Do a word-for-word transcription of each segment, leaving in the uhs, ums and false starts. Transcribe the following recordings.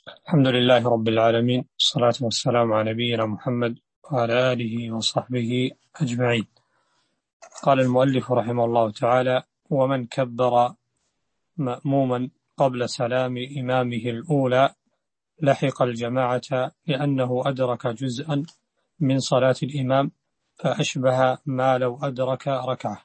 الحمد لله رب العالمين، والصلاة والسلام على نبينا محمد وعلى آله وصحبه أجمعين. قال المؤلف رحمه الله تعالى: ومن كبر مأموما قبل سلام إمامه الأولى لحق الجماعة لأنه أدرك جزءا من صلاة الإمام، فأشبه ما لو أدرك ركعة.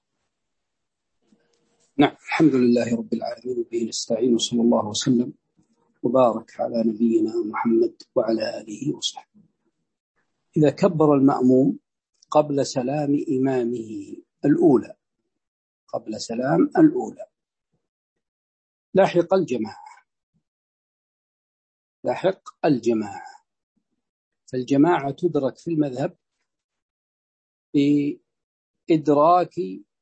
نعم، الحمد لله رب العالمين، وبه نستعين، وصلى الله وسلم وبارك على نبينا محمد وعلى آله وصحبه. إذا كبر المأموم قبل سلام إمامه الأولى قبل سلام الأولى لاحق الجماعة لاحق الجماعة فالجماعة تدرك في المذهب بإدراك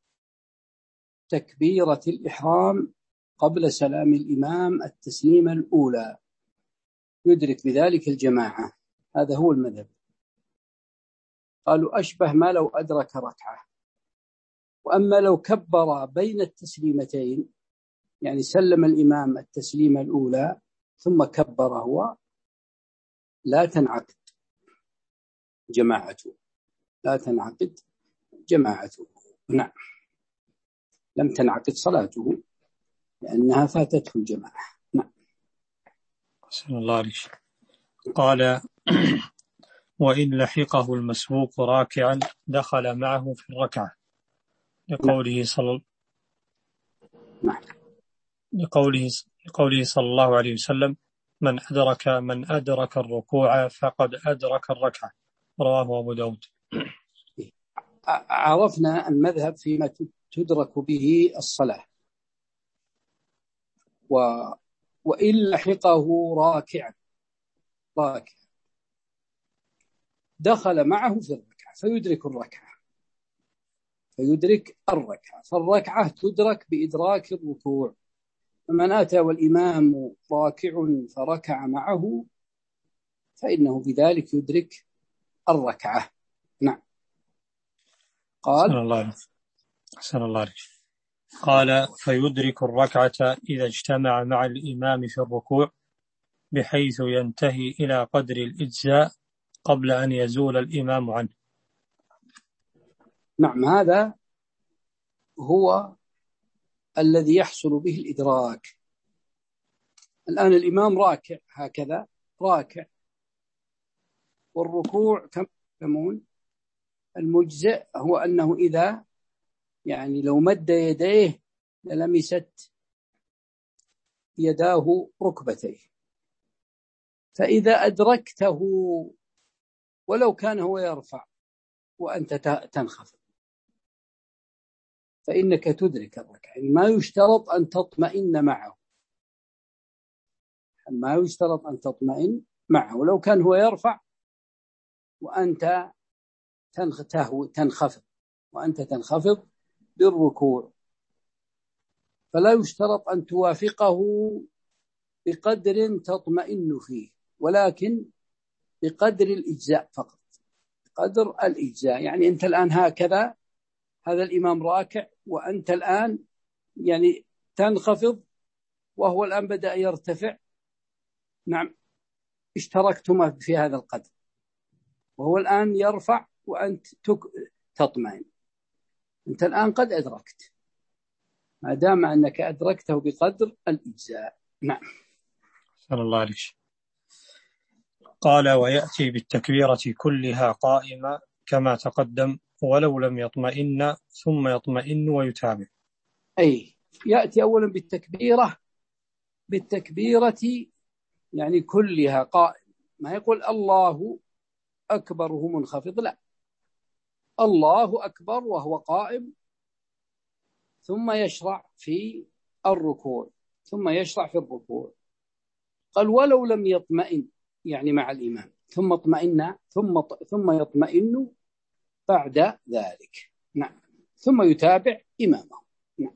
تكبيرة الإحرام قبل سلام الإمام التسليمة الأولى، يدرك بذلك الجماعة. هذا هو المذهب. قالوا أشبه ما لو أدرك ركعة. وأما لو كبر بين التسليمتين، يعني سلم الإمام التسليمة الأولى ثم كبر هو، لا تنعقد جماعته لا تنعقد جماعته نعم، لم تنعقد صلاته لأنها فاتته الجماعة. نعم. بسم الله عليك. قال: وإن لحقه المسبوق راكعا دخل معه في الركعة، لقوله صلى نعم. لقوله لقوله صلى الله عليه وسلم: من أدرك من أدرك الركوع فقد أدرك الركعة، رواه أبو داود. عرفنا المذهب فيما تدرك به الصلاة. و... وإن لحقه راكعا راكع دخل معه في الركعة فيدرك الركعة فيدرك الركعة فالركعة تدرك بإدراك الركوع. فمن أتى والإمام راكع فركع معه فإنه بذلك يدرك الركعة. نعم. قال أحسن الله أحسن الله عليك. قال: فيدرك الركعة إذا اجتمع مع الإمام في الركوع بحيث ينتهي إلى قدر الإجزاء قبل أن يزول الإمام عنه. نعم، هذا هو الذي يحصل به الإدراك. الآن الإمام راكع، هكذا راكع، والركوع كما يسمون المجزئ هو أنه إذا يعني لو مد يديه للمست يداه ركبتيه، فإذا أدركته ولو كان هو يرفع وأنت تنخفض فإنك تدرك الركعة. يعني ما يشترط أن تطمئن معه ما يشترط أن تطمئن معه ولو كان هو يرفع وأنت تنخفض وأنت تنخفض بالركوع، فلا يشترط أن توافقه بقدر تطمئن فيه، ولكن بقدر الإجزاء فقط، بقدر الإجزاء. يعني أنت الآن هكذا، هذا الإمام راكع وأنت الآن يعني تنخفض وهو الآن بدأ يرتفع. نعم، اشتركتما في هذا القدر، وهو الآن يرفع وأنت تطمئن. أنت الآن قد أدركت، ما دام أنك أدركته بقدر الإجزاء. نعم. صلى الله عليه وسلم. قال: ويأتي بالتكبيرة كلها قائمة كما تقدم ولو لم يطمئن ثم يطمئن ويتابع. أي يأتي أولا بالتكبيرة بالتكبيرة يعني كلها قائم، ما يقول الله أكبر وهو منخفض، لا، الله أكبر وهو قائم ثم يشرع في الركوع ثم يشرع في الركوع. قال ولو لم يطمئن يعني مع الإمام ثم اطمئن ثم ثم يطمئن بعد ذلك. نعم، ثم يتابع إمامه. نعم.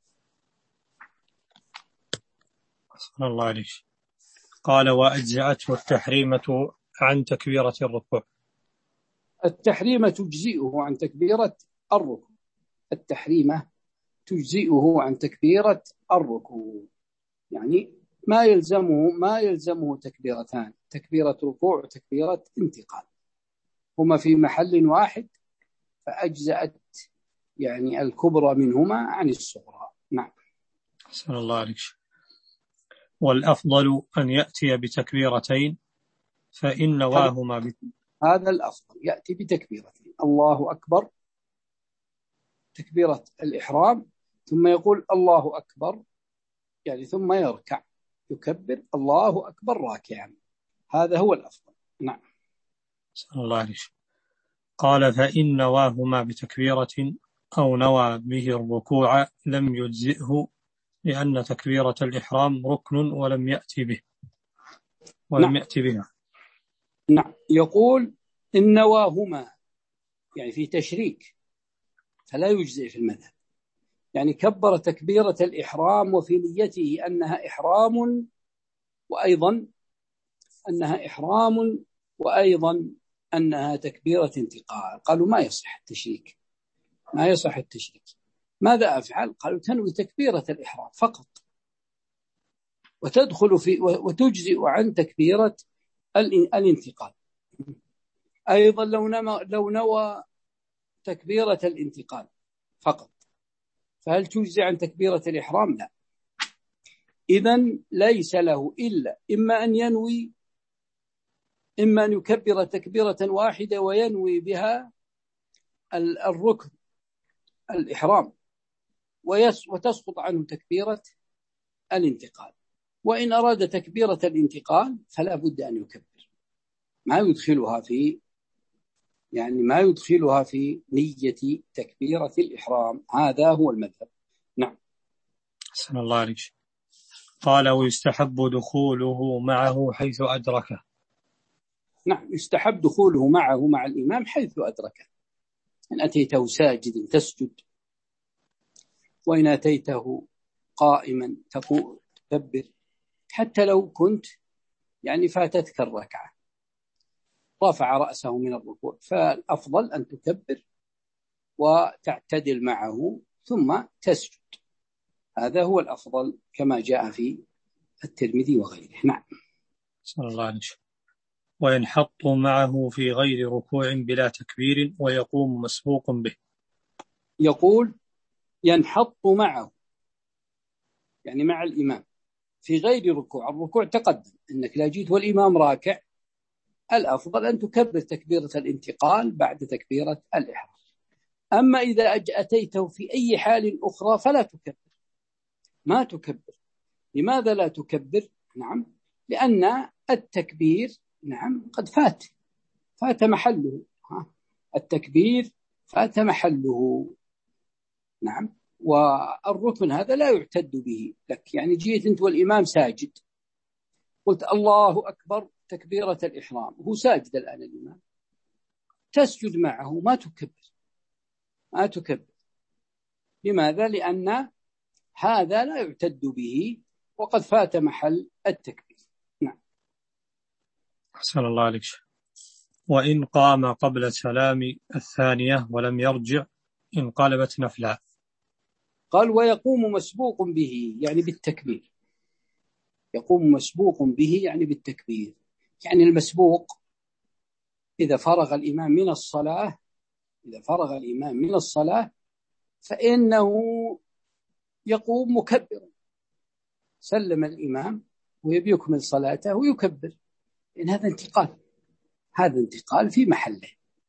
صلى الله عليه وسلم. قال: وأجزأته التحريمة عن تكبيرة الركوع. التحريمة تجزئه عن تكبيرة الركوع التحريمة تجزئه عن تكبيرة الركوع يعني ما يلزمه ما يلزمه تكبيرتان، تكبيرة ركوع وتكبيرة انتقال، هما في محل واحد، فأجزأت يعني الكبرى منهما عن الصغرى. نعم. أحسن الله عليك. والأفضل أن يأتي بتكبيرتين فإن نواهما بت... هذا الأفضل، يأتي بتكبيرتين، الله أكبر تكبيرة الإحرام، ثم يقول الله أكبر، يعني ثم يركع يكبر الله أكبر راكعا، هذا هو الأفضل. نعم. أحسن الله عليك. قال فإن نواهما بتكبيرة أو نوى به الركوع لم يجزئه، لأن تكبيرة الإحرام ركن ولم يأتي به ولم نعم. يأتي بها. نعم. يقول إن نواهما يعني في تشريك، فلا يجزئ في المذهب، يعني كبر تكبيرة الإحرام وفي نيته أنها إحرام وأيضا أنها إحرام وأيضا أنها تكبيرة انتقال، قالوا ما يصح التشريك، ما يصح التشريك. ماذا أفعل؟ قالوا تنوي تكبيرة الإحرام فقط، وتدخل في وتجزئ عن تكبيرة الانتقال. أيضا لو نوى لو نوى تكبيرة الانتقال فقط، فهل تجزئ عن تكبيرة الإحرام؟ لا. إذن ليس له إلا إما أن ينوي إما أن يكبر تكبيرة واحدة وينوي بها الركن الإحرام وتسقط عنه تكبيرة الانتقال، وإن أراد تكبيرة الانتقال فلا بد أن يكبر، ما يدخلها في يعني ما يدخلها في نية تكبيرة الإحرام، هذا هو المذهب. نعم. أحسن الله عليك. قال ويستحب دخوله معه حيث أدركه. نعم، يستحب دخوله معه مع الإمام حيث أدركه، إن أتيته ساجدا تسجد، وإن أتيته قائما تكبر، حتى لو كنت يعني فاتتك الركعة رفع رأسه من الركوع، فالأفضل أن تكبر وتعتدل معه ثم تسجد، هذا هو الأفضل كما جاء في الترمذي وغيره. نعم. صلى الله عليه وسلم. وينحط معه في غير ركوع بلا تكبير ويقوم مسبوق به. يقول ينحط معه يعني مع الإمام في غير ركوع، الركوع تقدم أنك لا جيت والإمام راكع، الأفضل أن تكبر تكبيرة الانتقال بعد تكبيرة الإحرام. أما إذا أتيته في أي حال أخرى فلا تكبر، ما تكبر. لماذا لا تكبر؟ نعم، لأن التكبير نعم قد فات فات محله، التكبير فات محله. نعم. والركن هذا لا يعتد به لك، يعني جيت أنت والإمام ساجد قلت الله أكبر تكبيرة الإحرام، هو ساجد الآن الإمام، تسجد معه، ما تكبر ما تكبر. لماذا؟ لأن هذا لا يعتد به وقد فات محل التكبير. نعم. أحسن الله عليك. وإن قام قبل سلام الثانية ولم يرجع انقلبت نفلا. قال ويقوم مسبوق به يعني بالتكبير، يقوم مسبوق به يعني بالتكبير، يعني المسبوق إذا فرغ الإمام من الصلاة إذا فرغ الإمام من الصلاة فإنه يقوم مكبرا، سلم الإمام ويبي يكمل صلاته ويكبر، إن هذا انتقال هذا انتقال في محله.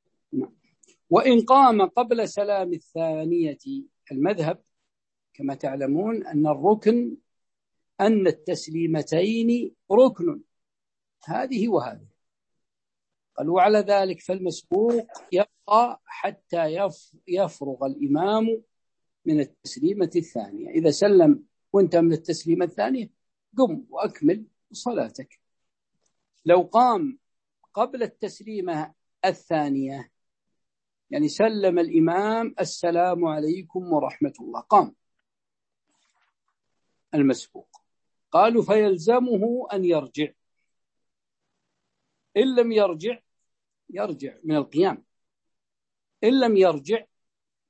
وإن قام قبل سلام الثانية، المذهب كما تعلمون أن الركن أن التسليمتين ركن، هذه وهذه، قالوا على ذلك فالمسبوق يبقى حتى يفرغ الإمام من التسليمة الثانية، إذا سلم وانت من التسليمة الثانية قم وأكمل صلاتك. لو قام قبل التسليمة الثانية يعني سلم الإمام السلام عليكم ورحمة الله، قام المسبوق، قالوا فيلزمه أن يرجع، إن لم يرجع يرجع من القيام، إن لم يرجع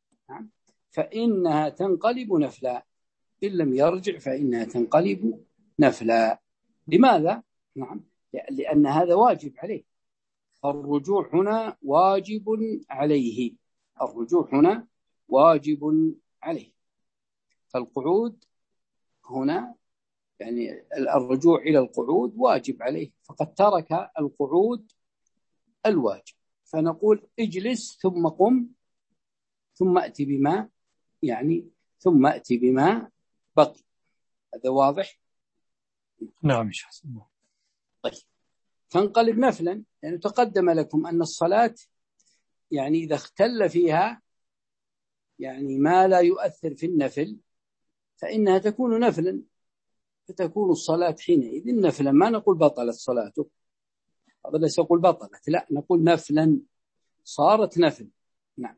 فإنها تنقلب نفلا، إن لم يرجع فإنها تنقلب نفلا. لماذا؟ نعم، لأن هذا واجب عليه. الرجوع هنا واجب عليه، الرجوع هنا واجب عليه. فالقعود هنا يعني الرجوع إلى القعود واجب عليه، فقد ترك القعود الواجب. فنقول اجلس ثم قم ثم أتي بما يعني ثم أتي بما بقي. هذا واضح؟ نعم. طيب، تنقلب نفلا، لأنه تقدم لكم أن الصلاة يعني إذا اختل فيها يعني ما لا يؤثر في النفل فإنها تكون نفلا، فتكون الصلاة حينئذ نفلا. ما نقول بطلت صلاته، هذا ليس يقول بطلت، لا، نقول نفلا، صارت نفل. نعم.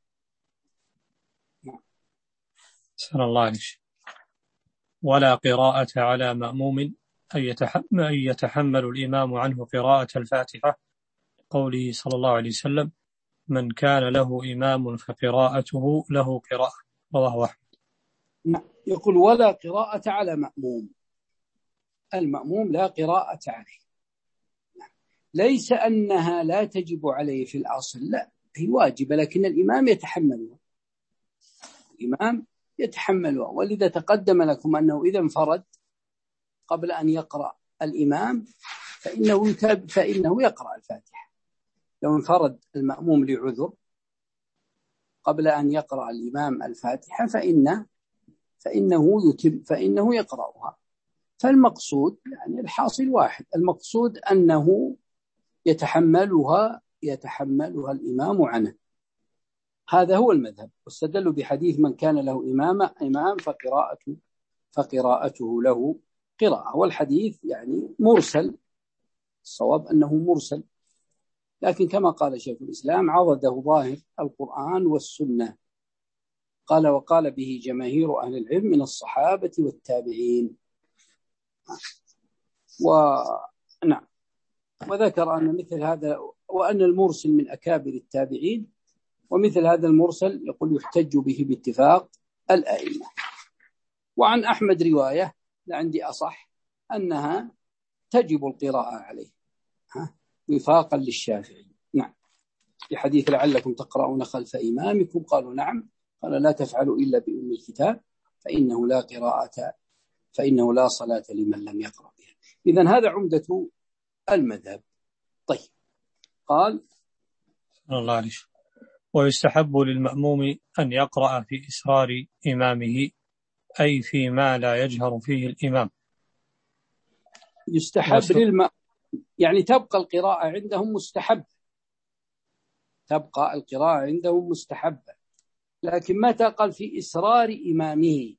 نعم. سأل الله عليك. ولا قراءة على مأموم أن يتحمل الإمام عنه قراءة الفاتحة، قوله صلى الله عليه وسلم: من كان له إمام فقراءته له قراءة، رواه أحمد. نعم. يقول ولا قراءة على مأموم، المأموم لا قراءة عليه. ليس أنها لا تجب عليه في الأصل، لا، هي واجبة، لكن الإمام يتحملها، الإمام يتحملها. ولذا تقدم لكم أنه إذا انفرد قبل أن يقرأ الإمام فإنه, يتاب فإنه يقرأ الفاتحة. لو انفرد المأموم لعذر قبل أن يقرأ الإمام الفاتحة فإن فإنه يتم فإنه يقرأها. فالمقصود يعني الحاصل واحد، المقصود أنه يتحملها يتحملها الإمام عنه. هذا هو المذهب، واستدلوا بحديث من كان له إمام إمام فقراءته فقراءته له قراءة، والحديث يعني مرسل، الصواب أنه مرسل، لكن كما قال شيخ الإسلام عضده ظاهر القرآن والسنة. قال وقال به جماهير أهل العلم من الصحابة والتابعين. ونعم، وذكر أن مثل هذا وأن المرسل من أكابر التابعين، ومثل هذا المرسل يقول يحتج به باتفاق الأئمة. وعن أحمد رواية عندي أصح أنها تجب القراءة عليه وفاقا للشافعي. نعم، في حديث لعلكم تقرؤون خلف إمامكم، قالوا نعم، قال لا تفعلوا إلا بأم الكتاب فإنه لا قراءة فإنه لا صلاة لمن لم يقرأ بها. إذن هذا عمدة المذهب. طيب، قال الله عليه. ويستحب للمأموم أن يقرأ في إسرار إمامه، أي فيما لا يجهر فيه الإمام. يستحب للمأموم يعني تبقى القراءة عندهم مستحب، تبقى القراءة عندهم مستحبة، لكن متى قال في إسرار إمامه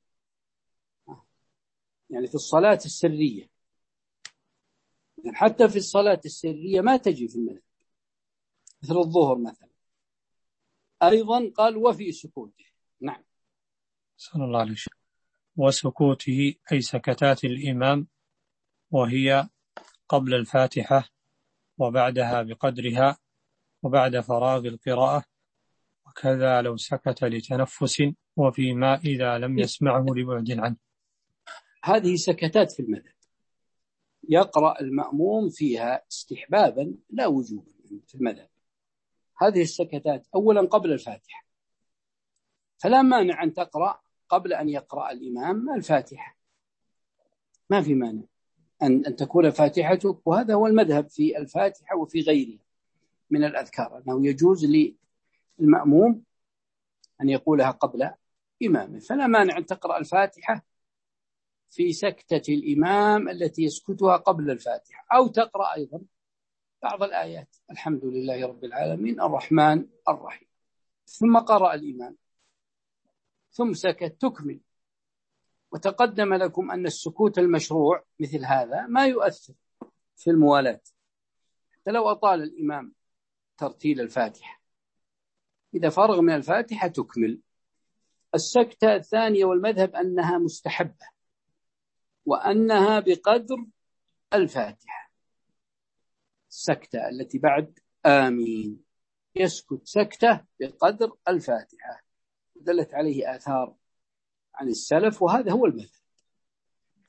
يعني في الصلاة السرية، يعني حتى في الصلاة السرية ما تجي في المذهب مثل الظهر مثلا. أيضا قال وفي سكوته. نعم. صلى الله عليه وسلم. وسكوته أي سكتات الإمام، وهي قبل الفاتحة وبعدها بقدرها وبعد فراغ القراءة، وكذا لو سكت لتنفس، وفيما إذا لم يسمعه لبعد عنه. هذه سكتات في المذهب يقرأ المأموم فيها استحبابا لا وجوبا في المذهب. هذه السكتات أولا قبل الفاتحة، فلا مانع أن تقرأ قبل أن يقرأ الإمام الفاتحة، ما في مانع أن أن تكون فاتحتك، وهذا هو المذهب في الفاتحة وفي غيرها من الأذكار، أنه يجوز للمأموم أن يقولها قبل إمامه، فلا مانع أن تقرأ الفاتحة في سكتة الإمام التي يسكتها قبل الفاتحة، أو تقرأ أيضا بعض الآيات، الحمد لله رب العالمين الرحمن الرحيم، ثم قرأ الإمام ثم سكت تكمل. وتقدم لكم أن السكوت المشروع مثل هذا ما يؤثر في الموالاة، حتى لو أطال الإمام ترتيل الفاتحة إذا فرغ من الفاتحة تكمل. السكتة الثانية والمذهب أنها مستحبة، وأنها بقدر الفاتحة، السكتة التي بعد آمين يسكت سكتة بقدر الفاتحة، دلت عليه آثار عن السلف، وهذا هو المذهب.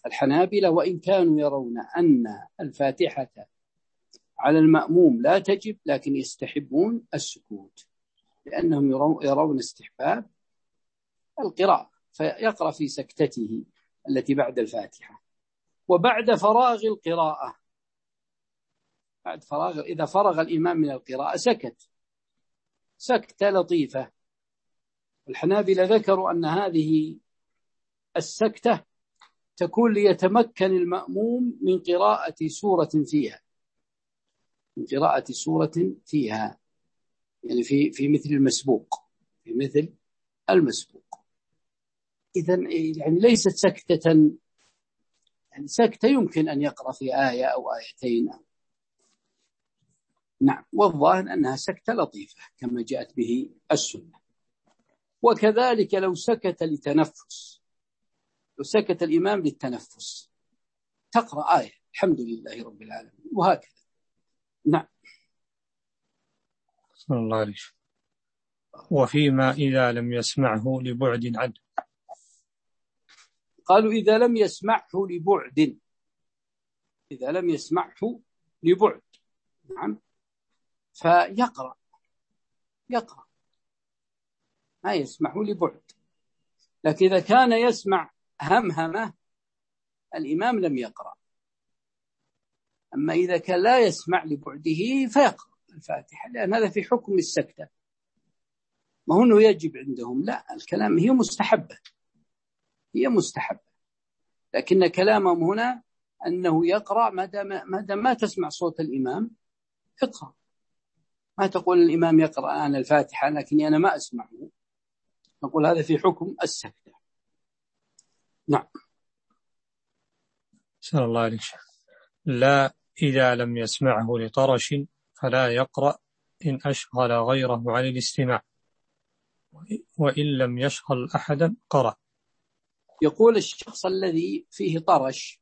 الحنابلة وإن كانوا يرون أن الفاتحة على المأموم لا تجب، لكن يستحبون السكوت، لأنهم يرون استحباب القراءة، فيقرأ في سكتته التي بعد الفاتحة. وبعد فراغ القراءة، بعد فراغ إذا فرغ الإمام من القراءة سكت سكتة لطيفة. الحنابلة ذكروا أن هذه السكتة تكون ليتمكن المأموم من قراءة سورة فيها، من قراءة سورة فيها، يعني في في مثل المسبوق، في مثل المسبوق. إذن يعني ليست سكتة، يعني سكتة يمكن أن يقرأ في آية أو آيتين. نعم، والظاهر أنها سكتة لطيفة كما جاءت به السنة. وكذلك لو سكت لتنفس، لو سكت الإمام للتنفس تقرأ آية الحمد لله رب العالمين، وهكذا. نعم. صلى الله عليه وسلم. وفيما إذا لم يسمعه لبعد عنه، قالوا إذا لم يسمعه لبعد، إذا لم يسمعه لبعد، نعم، فيقرأ، يقرأ ما يسمعه لبعد. لكن إذا كان يسمع همهمة الإمام لم يقرأ. أما إذا كان لا يسمع لبعده فيقرأ الفاتحة، لأن هذا في حكم السكتة، ما هو أنه يجب عندهم، لا، الكلام هي مستحبة، هي مستحبة، لكن كلامهم هنا أنه يقرأ ما دام ما دام ما تسمع صوت الإمام اقرأ. ما تقول الإمام يقرأ أنا الفاتحة لكني أنا ما أسمعه، نقول هذا في حكم السكتة. نعم. صلى الله عليه وسلم. لا إذا لم يسمعه لطرش فلا يقرأ إن أشغل غيره عن الاستماع، وإن لم يشغل أحدا قرأ. يقول الشخص الذي فيه طرش،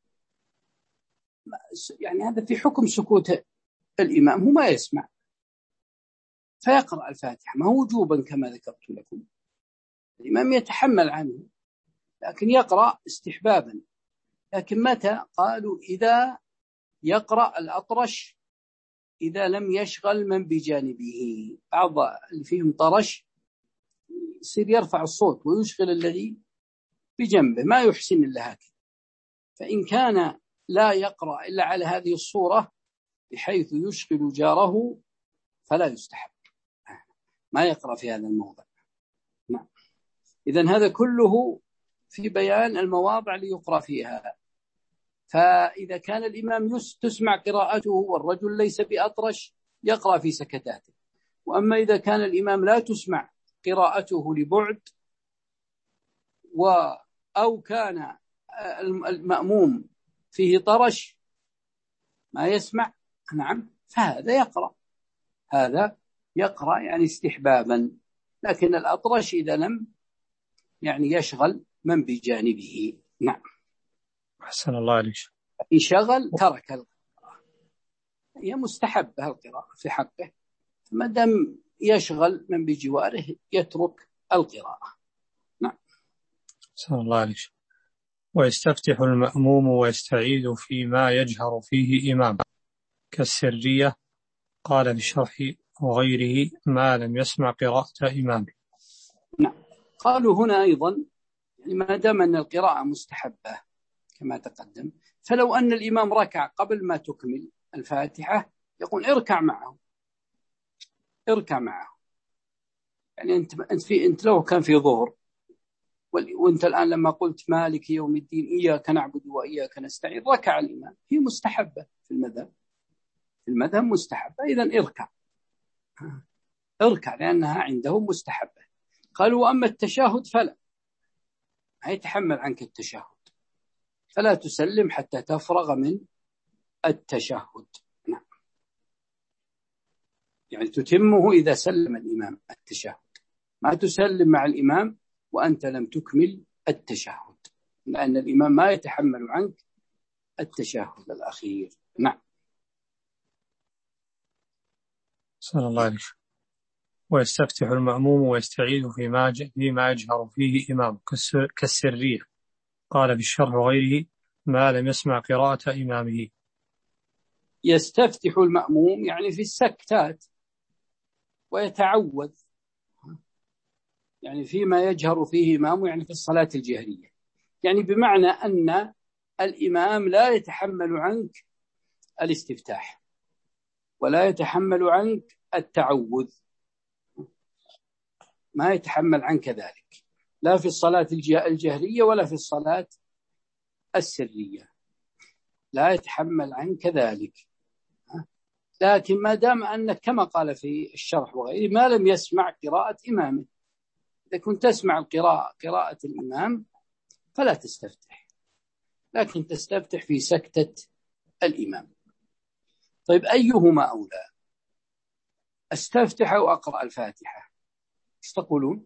يعني هذا في حكم سكوت الإمام، هو ما يسمع فيقرأ الفاتحة، ما هو وجوبا كما ذكرت لكم، الإمام يتحمل عنه لكن يقرأ استحبابا. لكن متى؟ قالوا إذا يقرأ الأطرش إذا لم يشغل من بجانبه. بعض اللي فيهم طرش يصير يرفع الصوت ويشغل الذي بجنبه، ما يحسن إلا هكذا. فإن كان لا يقرأ إلا على هذه الصورة بحيث يشغل جاره فلا يستحب، ما يقرأ في هذا الموضع. نعم. إذن هذا كله في بيان المواضع اللي يقرأ فيها. فإذا كان الإمام تسمع قراءته والرجل ليس بأطرش يقرأ في سكتاته، وأما إذا كان الإمام لا تسمع قراءته لبعد و أو كان المأموم فيه طرش ما يسمع، نعم، فهذا يقرأ، هذا يقرأ يعني استحبابا. لكن الأطرش إذا لم يعني يشغل من بجانبه. نعم. أحسن الله عليك. إن شغل ترك القراءة، هي مستحبة القراءة في حقه، ما دام يشغل من بجواره يترك القراءة. نعم. أحسن الله عليك. ويستفتح المأموم ويستعيذ فيما يجهر فيه إمام كالسرية، قال في الشرح وغيره ما لم يسمع قراءة إمامه. نعم. قالوا هنا أيضا يعني ما دام أن القراءة مستحبة كما تقدم، فلو أن الإمام ركع قبل ما تكمل الفاتحة يقول اركع معه، اركع معه. يعني أنت أنت في أنت لو كان في ظهر وأنت الآن لما قلت مالك يوم الدين إياك نعبد وإياك نستعين ركع الإمام، هي مستحبة في المذهب، في المذهب مستحبة، إذن اركع اركع لأنها عندهم مستحبة. قالوا أما التشهد فلا، ما يتحمل عنك التشهد، فلا تسلم حتى تفرغ من التشهد. نعم. يعني تتمه إذا سلم الإمام التشهد، ما تسلم مع الإمام وأنت لم تكمل التشهد، لأن الإمام ما يتحمل عنك التشهد الأخير. نعم. صلى الله عليه وسلم. ويستفتح المأموم ويستعيذ فيما فيما يجهر فيه إمام كالسرية، قال في الشرح وغيره ما لم يسمع قراءة إمامه. يستفتح المأموم يعني في السكتات ويتعوذ يعني فيما يجهر فيه إمامه يعني في الصلاة الجهرية، يعني بمعنى أن الإمام لا يتحمل عنك الاستفتاح ولا يتحمل عنك التعوذ، ما يتحمل عنك ذلك لا في الصلاة الجهرية ولا في الصلاة السرية، لا يتحمل عنك ذلك. لكن ما دام أنك كما قال في الشرح وغيره ما لم يسمع قراءة إمامه، إذا كنت تسمع القراءة قراءة الإمام فلا تستفتح، لكن تستفتح في سكتة الإمام. طيب أيهما أولى، أستفتح أو أقرأ الفاتحة؟ ايش تقولون؟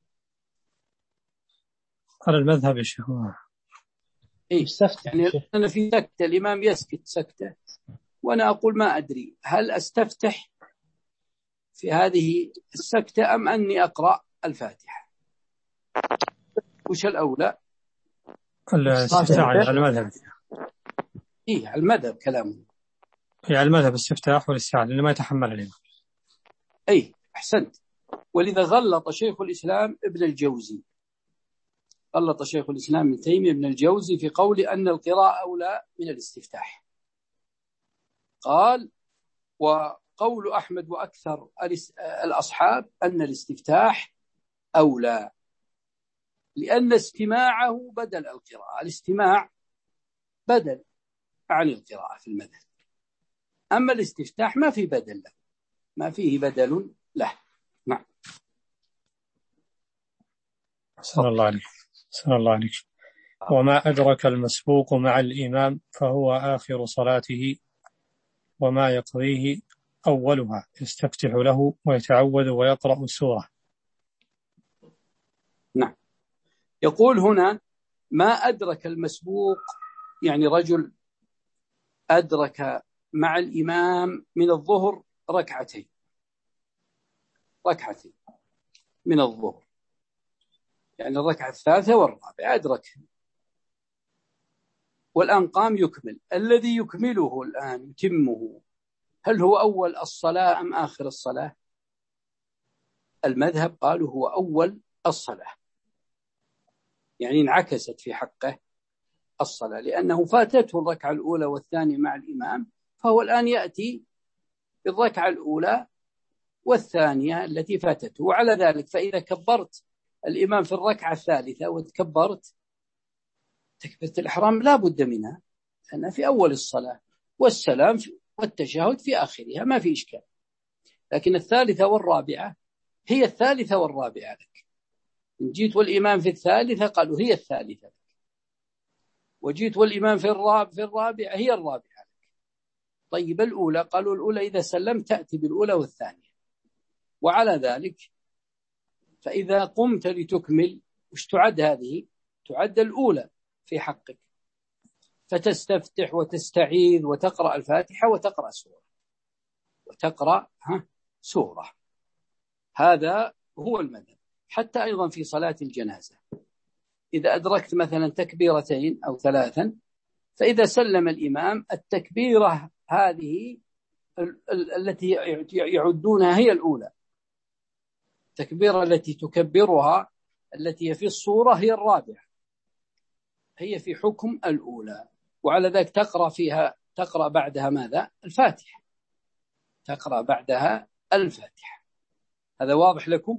على المذهب يا شيخ. إيه؟ يعني أنا في سكتة الإمام يسكت سكتة وأنا أقول ما أدري هل أستفتح في هذه السكتة أم أني أقرأ الفاتحة؟ وش الأولى؟ الاستفتاح على المذهب. إيه على المذهب كلامه. هي على المذهب الاستفتاح والاستعاذة لأنه ما يتحمل الإمام. أي أحسنت. ولذا غلط شيخ الإسلام ابن الجوزي، غلط شيخ الإسلام ابن تيمية ابن الجوزي في قول أن القراءة أولى من الاستفتاح. قال وقول أحمد وأكثر الأصحاب أن الاستفتاح أولى لأن استماعه بدل القراءة، الاستماع بدل عن القراءة في المذهب، أما الاستفتاح ما في بدل له، ما فيه بدل له. نعم. صلى الله عليه صلى الله عليه. وما أدرك المسبوق مع الإمام فهو آخر صلاته وما يقضيه أولها يستفتح له ويتعوذ ويقرأ السورة. نعم. يقول هنا ما أدرك المسبوق يعني رجل أدرك مع الإمام من الظهر ركعتين ركعتين من الظهر، يعني الركعة الثالثة والرابعة أدرك، والآن قام يكمل. الذي يكمله الآن يتمه هل هو أول الصلاة أم آخر الصلاة؟ المذهب قالوا هو أول الصلاة، يعني انعكست في حقه الصلاة لأنه فاتته الركعة الأولى والثانية مع الإمام، فهو الآن يأتي بالركعة الأولى والثانية التي فاتته. وعلى ذلك فإذا كبرت الإمام في الركعة الثالثة وتكبرت تكبيرة الإحرام لا بد منها لأنها في أول الصلاة، والسلام والتشهد في آخرها ما في إشكال. لكن الثالثة والرابعة هي الثالثة والرابعة لك، إن جيت والإمام في الثالثة قالوا هي الثالثة لك، وجيت والإمام في الرابعة في الرابعة هي الرابعة لك. طيب الأولى قالوا الأولى إذا سلمت تأتي بالأولى والثانية. وعلى ذلك فإذا قمت لتكمل وش تعد هذه؟ تعد الأولى في حقك، فتستفتح وتستعيذ وتقرأ الفاتحة وتقرأ سورة وتقرأ ها سورة. هذا هو المذهب. حتى أيضا في صلاة الجنازة إذا أدركت مثلا تكبيرتين أو ثلاثا، فإذا سلم الإمام التكبيرة هذه التي يعدونها هي الأولى، التكبيرة التي تكبرها التي في الصورة هي الرابعة، هي في حكم الأولى. وعلى ذلك تقرأ فيها تقرأ بعدها ماذا؟ الفاتحة، تقرأ بعدها الفاتحة. هذا واضح لكم؟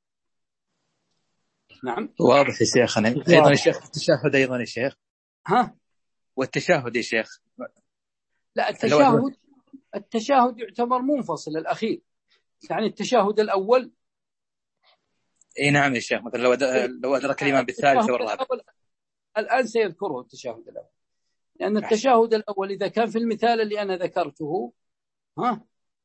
نعم واضح يا شيخنا. أيضا يا شيخ التشهد أيضا يا شيخ. ها والتشهد يا شيخ. لا التشهد التشهد يعتبر منفصل الأخير، يعني التشهد الأول. اي نعم يا شيخ، مثلا لو لو أدرك الإمام بالثالثة والرابعة الآن سيذكره التشهد الأول، لأن التشهد الأول إذا كان في المثال اللي أنا ذكرته ها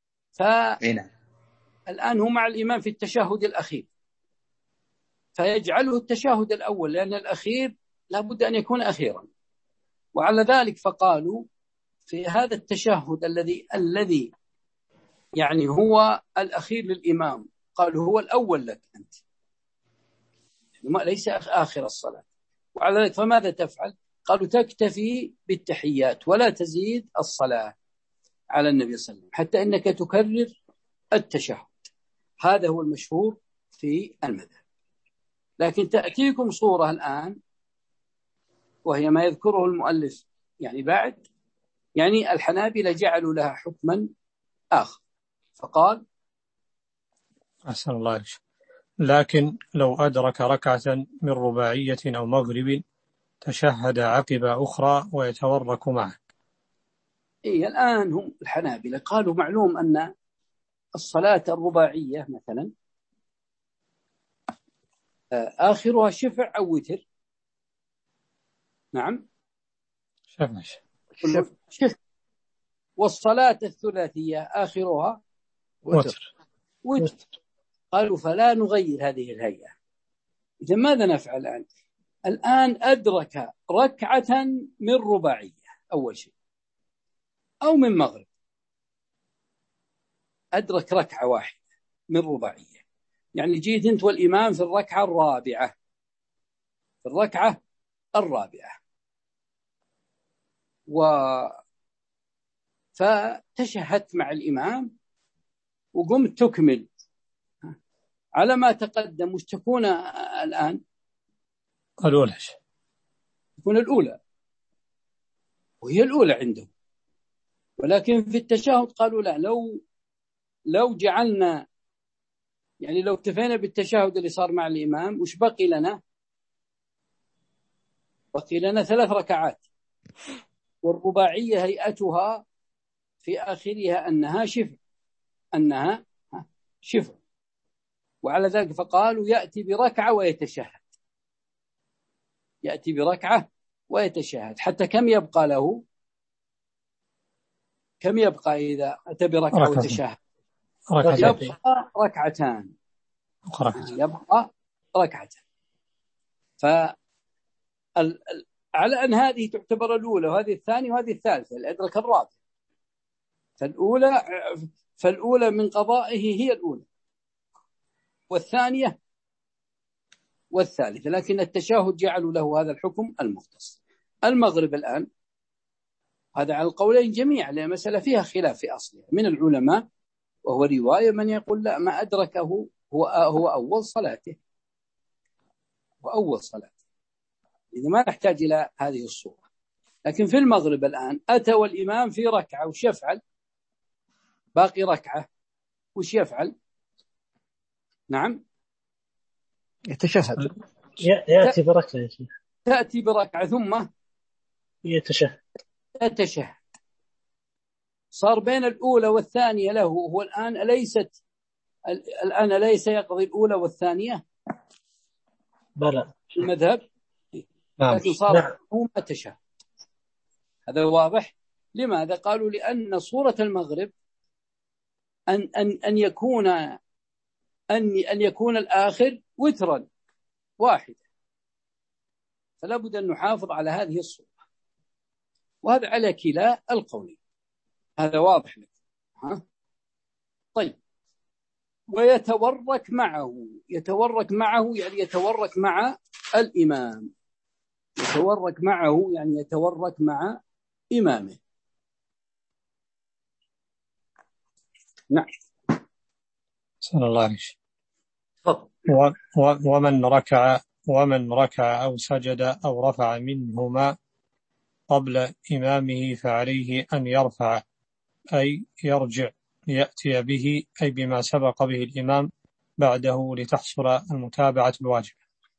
فالآن هو مع الإمام في التشهد الأخير، فيجعله التشهد الأول لأن الأخير لابد أن يكون أخيرا. وعلى ذلك فقالوا في هذا التشهد الذي الذي يعني هو الأخير للإمام قالوا هو الأول لك أنت، ليس آخر الصلاة. وعلى ذلك فماذا تفعل؟ قالوا تكتفي بالتحيات ولا تزيد الصلاة على النبي صلى الله عليه وسلم، حتى إنك تكرر التشهد. هذا هو المشهور في المذهب. لكن تأتيكم صورة الآن وهي ما يذكره المؤلف يعني بعد، يعني الحنابلة جعلوا لها حكما آخر، فقال أحسن الله عليك. لكن لو أدرك ركعة من رباعية أو مغرب تشهد عقب أخرى ويتورك معه. إيه الآن هم الحنابلة قالوا معلوم أن الصلاة الرباعية مثلا آخرها شفع أو وتر. نعم شفع شفع. والصلاة الثلاثية آخرها وتر. وتر. قالوا فلا نغير هذه الهيئة. إذا ماذا نفعل الآن؟ الآن أدرك ركعة من رباعية أول شيء أو من مغرب، أدرك ركعة واحدة من رباعية، يعني جيت أنت والإمام في الركعة الرابعة في الركعة الرابعة و فتشهدت مع الإمام وقمت تكمل على ما تقدم. وش تكون الآن؟ الأولى تكون الأولى، وهي الأولى عندهم. ولكن في التشهد قالوا لا، لو لو جعلنا يعني لو اكتفينا بالتشهد اللي صار مع الإمام وش بقي لنا؟ بقي لنا ثلاث ركعات، والرباعية هيئتها في آخرها أنها شفع أنها شفع وعلى ذلك فقالوا يأتي بركعة ويتشهد، يأتي بركعة ويتشهد. حتى كم يبقى له؟ كم يبقى إذا أتى بركعة وتشهد؟ يبقى ركعتان. يبقى ركعتان. ف على أن هذه تعتبر الأولى وهذه الثانية وهذه الثالثة، الأدرك الرابع. فالأولى فالأولى من قضائه هي الأولى والثانية والثالثة، لكن التشهد جعلوا له هذا الحكم المختص. المغرب الآن هذا على القولين جميعا، لأن مسألة فيها خلاف في أصلها من العلماء، وهو رواية من يقول لا، ما أدركه هو هو أول صلاته وأول صلاته، إذا ما نحتاج إلى هذه الصورة. لكن في المغرب الآن أتى والإمام في ركعة، وش يفعل؟ باقي ركعة، وش يفعل؟ نعم يتشهد، يأتي بركعة، تأتي بركعة ثم يتشهد يتشهد. صار بين الأولى والثانية له. هو الآن ليست الآن ليس يقضي الأولى والثانية بلى المذهب، لكن صار هو ما تشهد. هذا واضح. لماذا؟ قالوا لأن صورة المغرب أن أن أن يكون أن أن يكون الآخر وترا واحدا، فلا بد أن نحافظ على هذه الصورة، وهذا على كلا القولين. هذا واضح لك. ها؟ طيب. ويتورك معه، يتورك معه يعني يتورك مع الإمام، يتورك معه يعني يتورك مع إمامه. نعم. صلى الله عليه وسلم. ومن ركع ومن ركع أو سجد أو رفع منهما قبل إمامه فعليه أن يرفع أي يرجع ليأتي به أي بما سبق به الإمام بعده لتحصل المتابعة الواجبة.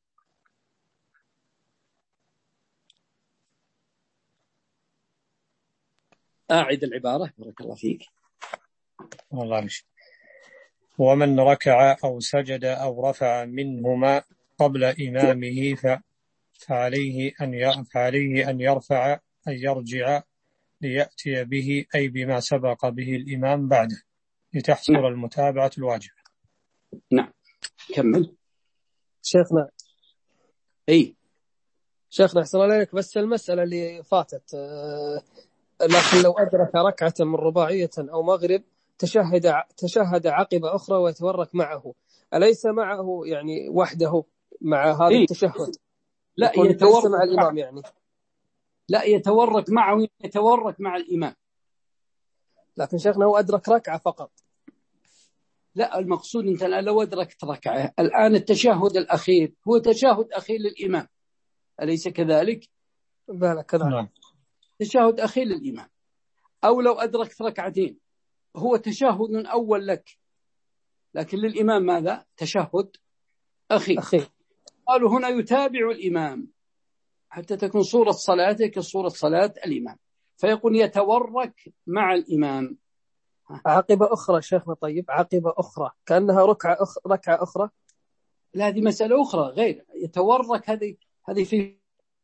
أعد العبارة بارك الله فيك. الله عليك. ومن ركع أو سجد أو رفع منهما قبل إمامه فعليه أن فعليه أن يرفع أي يرجع ليأتي به أي بما سبق به الإمام بعده لتحصل نعم. المتابعة الواجبة. نعم. كمل شيخنا. أي شيخنا أحسن عليك، بس المسألة اللي فاتت آه لكن لو أدرك ركعة من رباعية أو مغرب تشهد تشهد عقب أخرى ويتورك معه، أليس معه يعني وحده مع هذا إيه؟ التشهد؟ لا يتورك مع الإمام يعني لا يتورك معه، يتورك مع الإمام. لكن شيخنا هو أدرك ركعة فقط. لا، المقصود أنت لو أدركت ركعة الآن التشهد الأخير هو تشهد أخير للإمام، أليس كذلك؟ بلى كذلك. تشهد أخير للإمام. أو لو أدركت ركعتين هو تشهد أول لك، لكن للإمام ماذا؟ تشهد أخير. أخير. قالوا هنا يتابع الإمام حتى تكون صورة صلاته كصورة صلاة الإمام، فيقول يتورك مع الإمام. عقبة أخرى شيخنا. طيب عقبة أخرى كأنها ركعة أخ... ركعة أخرى. لا، هذه مسألة أخرى غير يتورك. هذه هذه في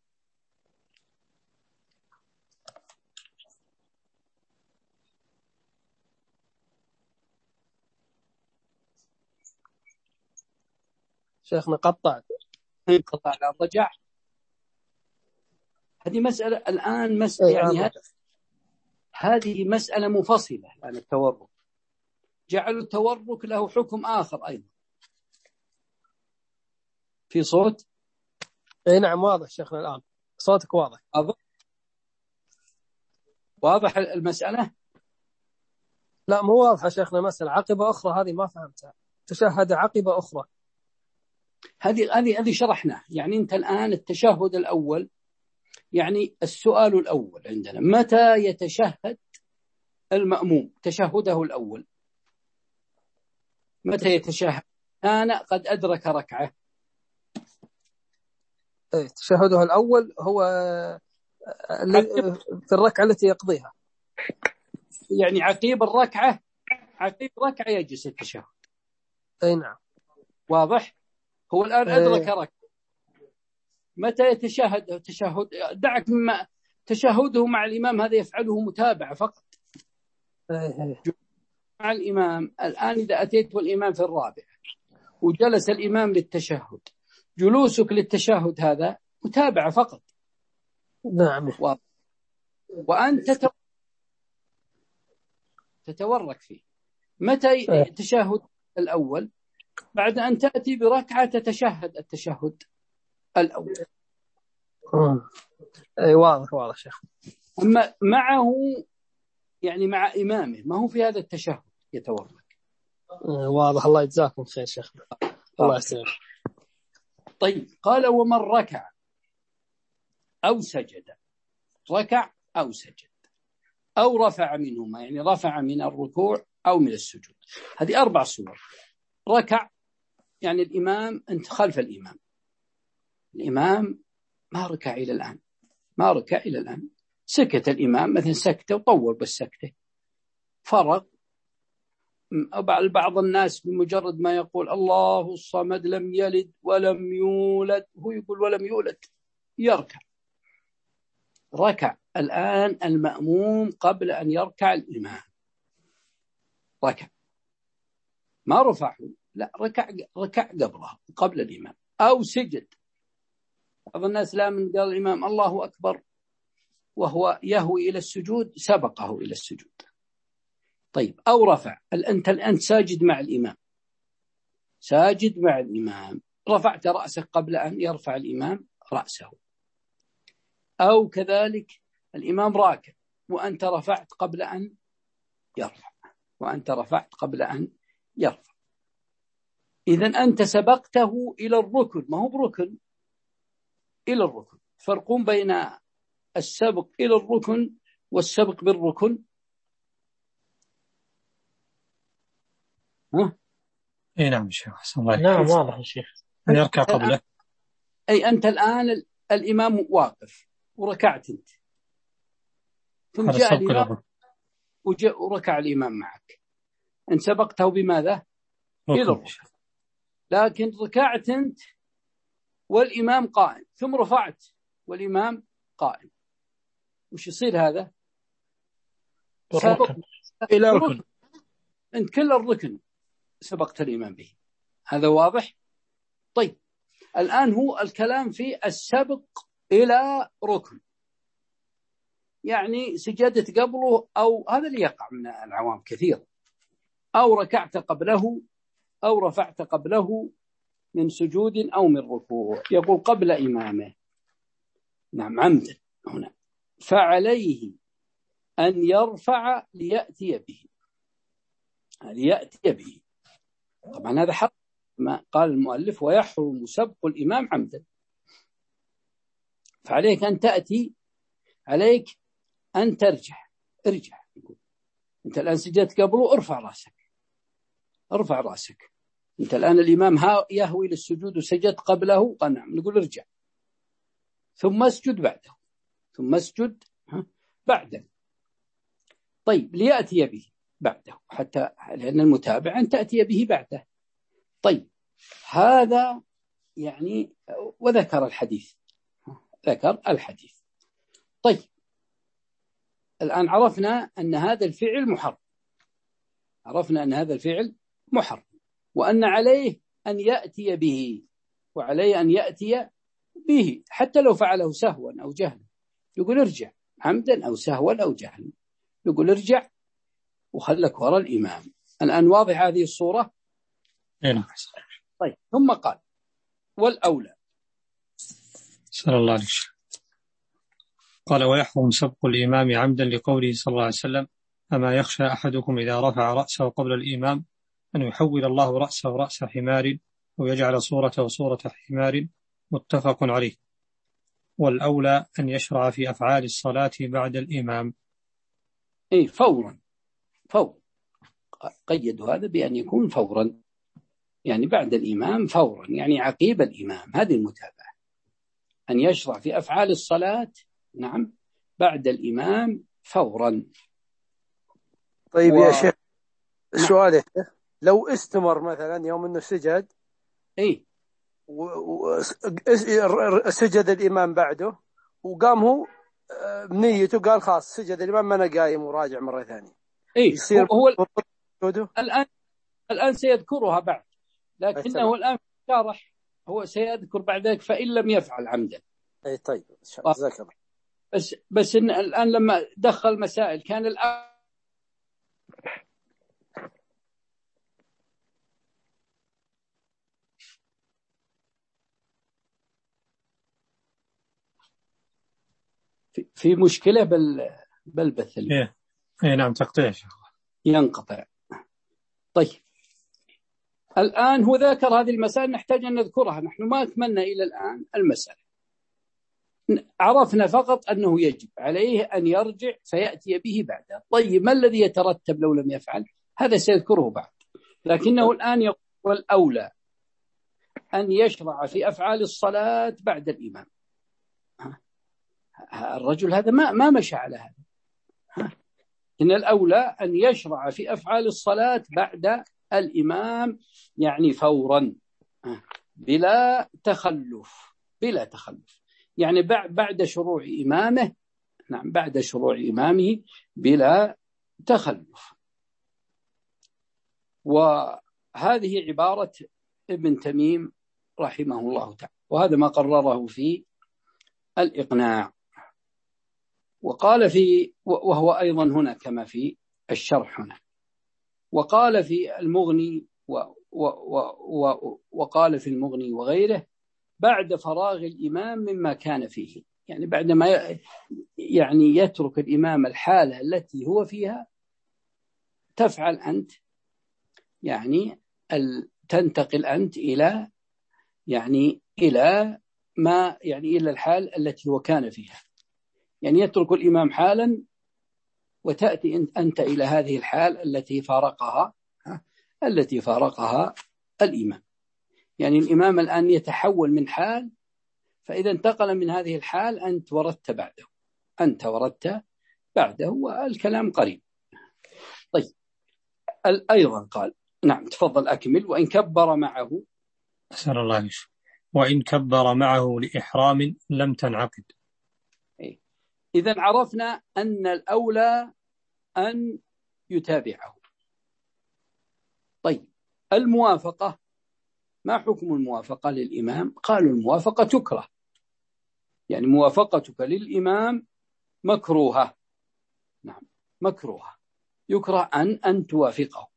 شيخنا قطع انقطع على رجع. هذه مسألة الآن مسألة يعني هذه هذه مسألة منفصلة عن يعني التورك. جعلوا التورك له حكم آخر أيضا. في صوت؟ اي نعم واضح شيخنا الآن، صوتك واضح. واضح واضح المسألة؟ لا مو واضحة شيخنا. مسألة عقبة أخرى هذه ما فهمتها. تشهد عقبة أخرى هذه هذه هذه شرحنا. يعني أنت الآن التشهد الأول، يعني السؤال الأول عندنا متى يتشهد المأموم تشهده الأول؟ متى يتشهد؟ أنا قد أدرك ركعة. إيه تشهده الأول هو في الركعة التي يقضيها، يعني عقيب الركعة، عقيب ركعة يجلس التشهد. أي نعم واضح. هو الآن أدرك ركعة، متى يتشهد؟ تشهد دعك مما تشهده مع الإمام هذا يفعله متابعة فقط مع الإمام. الآن إذا أتيت والإمام في الرابعة وجلس الإمام للتشهد، جلوسك للتشهد هذا متابعة فقط. نعم. و... وأنت تتورك فيه. متى التشهد الأول؟ بعد أن تأتي بركعة تتشهد التشهد الأول. أي واضح واضح شيخ. أما معه يعني مع إمامه ما هو في هذا التشهد يتورك. واضح. الله يجزاكم خير شيخنا. الله يسلمك. طيب قال ومن ركع أو سجد، ركع أو سجد أو رفع منهما، يعني رفع من الركوع أو من السجود. هذه أربع صور. ركع يعني الإمام أنت خلف الإمام، الإمام ما ركع إلى الآن، ما ركع إلى الآن، سكت الإمام مثلا سكته وطول بالسكته، فرغ. بعض الناس بمجرد ما يقول الله الصمد لم يلد ولم يولد، هو يقول ولم يولد، يركع. ركع الآن المأموم قبل أن يركع الإمام، ركع ما رفعه، لا ركع ركع قبله قبل الإمام. أو سجد. بعض الناس لا من قال الإمام الله أكبر وهو يهوي إلى السجود سبقه إلى السجود. طيب أو رفع، أنت الآن ساجد مع الإمام، ساجد مع الإمام، رفعت رأسك قبل أن يرفع الإمام رأسه. أو كذلك الإمام راكع وأنت رفعت قبل أن يرفع، وأنت رفعت قبل أن يرفع. إذن أنت سبقته إلى الركن، ما هو بركن، إلى الركن. فرقون بين السبق إلى الركن والسبق بالركن. ها؟ اي نعم شيخ. نعم واضح يا شيخ. أن يركع قبله. أي أنت الآن الإمام واقف وركعت أنت، ثم جاء الإمام وجاء وركع الإمام معك، أنت سبقته بماذا؟ إلى الركن. لكن ركعت أنت والإمام قائم، ثم رفعت والإمام قائم، وش يصير هذا؟ سبق إلى الركن. أنت كل الركن سبقت الإمام به. هذا واضح؟ طيب الآن هو الكلام في السبق إلى ركن، يعني سجدت قبله، أو هذا اللي يقع من العوام كثير، أو ركعت قبله أو رفعت قبله من سجود أو من ركوع، يقول قبل إمامه. نعم عمدا هنا، فعليه أن يرفع ليأتي به، ليأتي به. طبعا هذا حق ما قال المؤلف ويحرم سبق الإمام عمدا، فعليك أن تأتي، عليك أن ترجع، ارجع. أنت الآن سجدت قبله، ارفع رأسك، ارفع رأسك. أنت الآن الإمام يهوي للسجود وسجدت قبله، قال نعم، نقول ارجع ثم اسجد بعده، ثم اسجد بعده. طيب ليأتي به بعده، حتى لأن المتابع أن تأتي به بعده. طيب هذا يعني، وذكر الحديث، ذكر الحديث. طيب الآن عرفنا أن هذا الفعل محرم، عرفنا أن هذا الفعل محرم، وأن عليه أن يأتي به، وعليه أن يأتي به حتى لو فعله سهوا أو جهلا. يقول ارجع عمدا أو سهوا أو جهلا، يقول ارجع وخلك وراء الإمام. الآن واضح هذه الصورة؟ نعم. طيب ثم قال والأولى. صلى الله عليه وسلم قال ويحرم سبق الإمام عمدا لقوله صلى الله عليه وسلم أما يخشى أحدكم إذا رفع رأسه قبل الإمام أن يحول الله رأسه رأس حمار ويجعل صورته صورة حمار، متفق عليه. والأولى أن يشرع في أفعال الصلاة بعد الإمام. إيه فورا، فورا، قيدوا هذا بأن يكون فورا، يعني بعد الإمام فورا، يعني عقيب الإمام، هذه المتابعة. أن يشرع في أفعال الصلاة نعم بعد الإمام فورا. طيب و... يا شيخ سؤال نعم. لو استمر مثلا يوم أنه سجد إيه وسجد الإمام بعده وقام هو بنيته قال خلاص سجد الإمام ما أنا قايم وراجع مرة ثانية، إيه يصير هو الآن الآن سيذكرها بعد، لكنه الآن شارح هو سيذكر بعد ذلك فإن لم يفعل عمدا. أي طيب جزاك الله. بس بس إن الآن لما دخل مسائل كان الآن في مشكلة بل بالبث إيه إيه نعم تقطيع ينقطع. طيب الآن هو ذكر هذه المسائل نحتاج أن نذكرها، نحن ما أكملنا إلى الآن المسألة، عرفنا فقط أنه يجب عليه أن يرجع فيأتي به بعده. طيب ما الذي يترتب لو لم يفعل؟ هذا سيذكره بعد، لكنه الآن يقول الأولى أن يشرع في أفعال الصلاة بعد الإمام. الرجل هذا ما ما مشى على هذا، إن الأولى أن يشرع في أفعال الصلاة بعد الإمام، يعني فورا بلا تخلف، بلا تخلف، يعني بعد شروع إمامه، نعم بعد شروع إمامه بلا تخلف. وهذه عبارة ابن تميم رحمه الله تعالى، وهذا ما قرره في الإقناع. وقال في، وهو أيضا هنا كما في الشرح هنا، وقال في المغني و و و وقال في المغني وغيره بعد فراغ الإمام مما كان فيه، يعني بعدما يعني يترك الإمام الحالة التي هو فيها تفعل أنت، يعني تنتقل أنت إلى يعني إلى ما يعني إلى الحال التي هو كان فيها، يعني يترك الإمام حالا وتأتي أنت إلى هذه الحال التي فارقها التي فارقها الإمام. يعني الإمام الآن يتحول من حال، فإذا انتقل من هذه الحال أنت وردت بعده، أنت وردت بعده، والكلام قريب. طيب أيضا قال نعم تفضل أكمل. وإن كبر معه، أسأل الله يشفى، وإن كبر معه لإحرام لم تنعقد. إذن عرفنا أن الأولى أن يتابعه. طيب الموافقة، ما حكم الموافقة للإمام؟ قالوا الموافقة تكره، يعني موافقتك للإمام مكروهة، نعم مكروهة، يكره أن أن توافقه.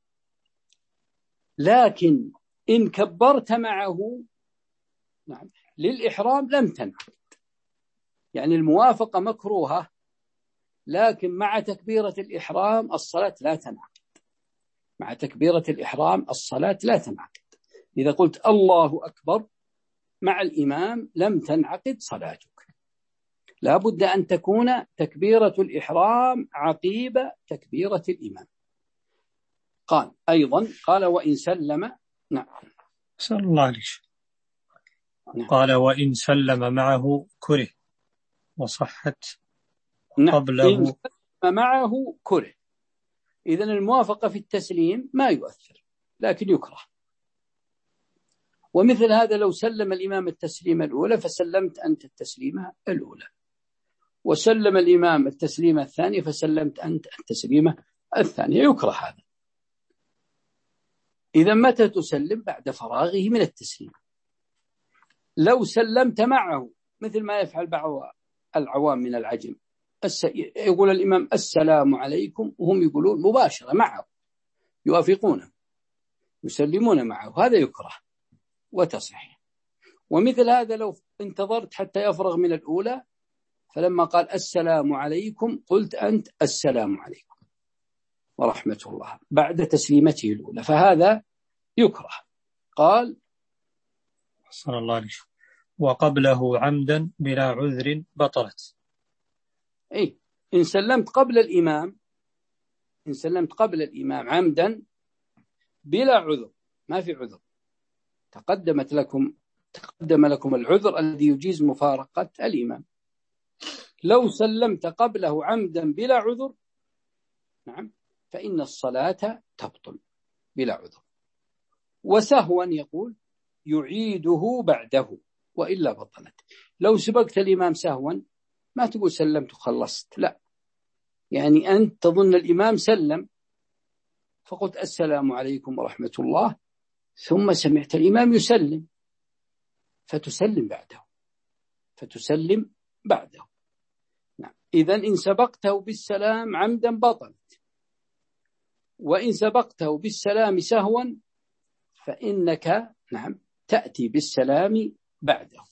لكن إن كبرت معه نعم للإحرام لم تنعقد، يعني الموافقة مكروهة، لكن مع تكبيرة الإحرام الصلاة لا تنعقد. مع تكبيرة الإحرام الصلاة لا تنعقد. إذا قلت الله أكبر مع الإمام لم تنعقد صلاتك، لا بد أن تكون تكبيرة الإحرام عقيب تكبيرة الإمام. قال أيضا قال وإن سلم. نعم صلى الله عليه وسلم. نعم. قال وإن سلم معه كره وصحت نعم. قبله. إن سلم معه كره، إذن الموافقة في التسليم ما يؤثر لكن يكره. ومثل هذا لو سلم الإمام التسليمة الأولى فسلمت أنت التسليمة الأولى، وسلم الإمام التسليمة الثانية فسلمت أنت التسليمة الثانية، يكره هذا. إذا متى تسلم؟ بعد فراغه من التسليم. لو سلمت معه مثل ما يفعل بعض العوام من العجم، يقول الإمام السلام عليكم وهم يقولون مباشرة معه، يوافقونه يسلمون معه، هذا يكره وتصح. ومثل هذا لو انتظرت حتى يفرغ من الأولى فلما قال السلام عليكم قلت أنت السلام عليكم ورحمة الله بعد تسليمته الأولى، فهذا يكره. قال صلى الله عليه وسلم وقبله عمدا بلا عذر بطلت. أي إن سلمت قبل الإمام، إن سلمت قبل الإمام عمدا بلا عذر، ما في عذر، تقدمت لكم تقدم لكم العذر الذي يجيز مفارقة الإمام. لو سلمت قبله عمدا بلا عذر نعم فإن الصلاة تبطل بلا عذر. وسهوا يقول يعيده بعده وإلا بطلت. لو سبقت الإمام سهوا ما تقول سلمت وخلصت، لا، يعني أنت تظن الإمام سلم فقلت السلام عليكم ورحمة الله ثم سمعت الإمام يسلم فتسلم بعده فتسلم بعده نعم. إذن إن سبقته بالسلام عمدا بطلت، وإن سبقته بالسلام سهوا فإنك نعم تأتي بالسلام بعده.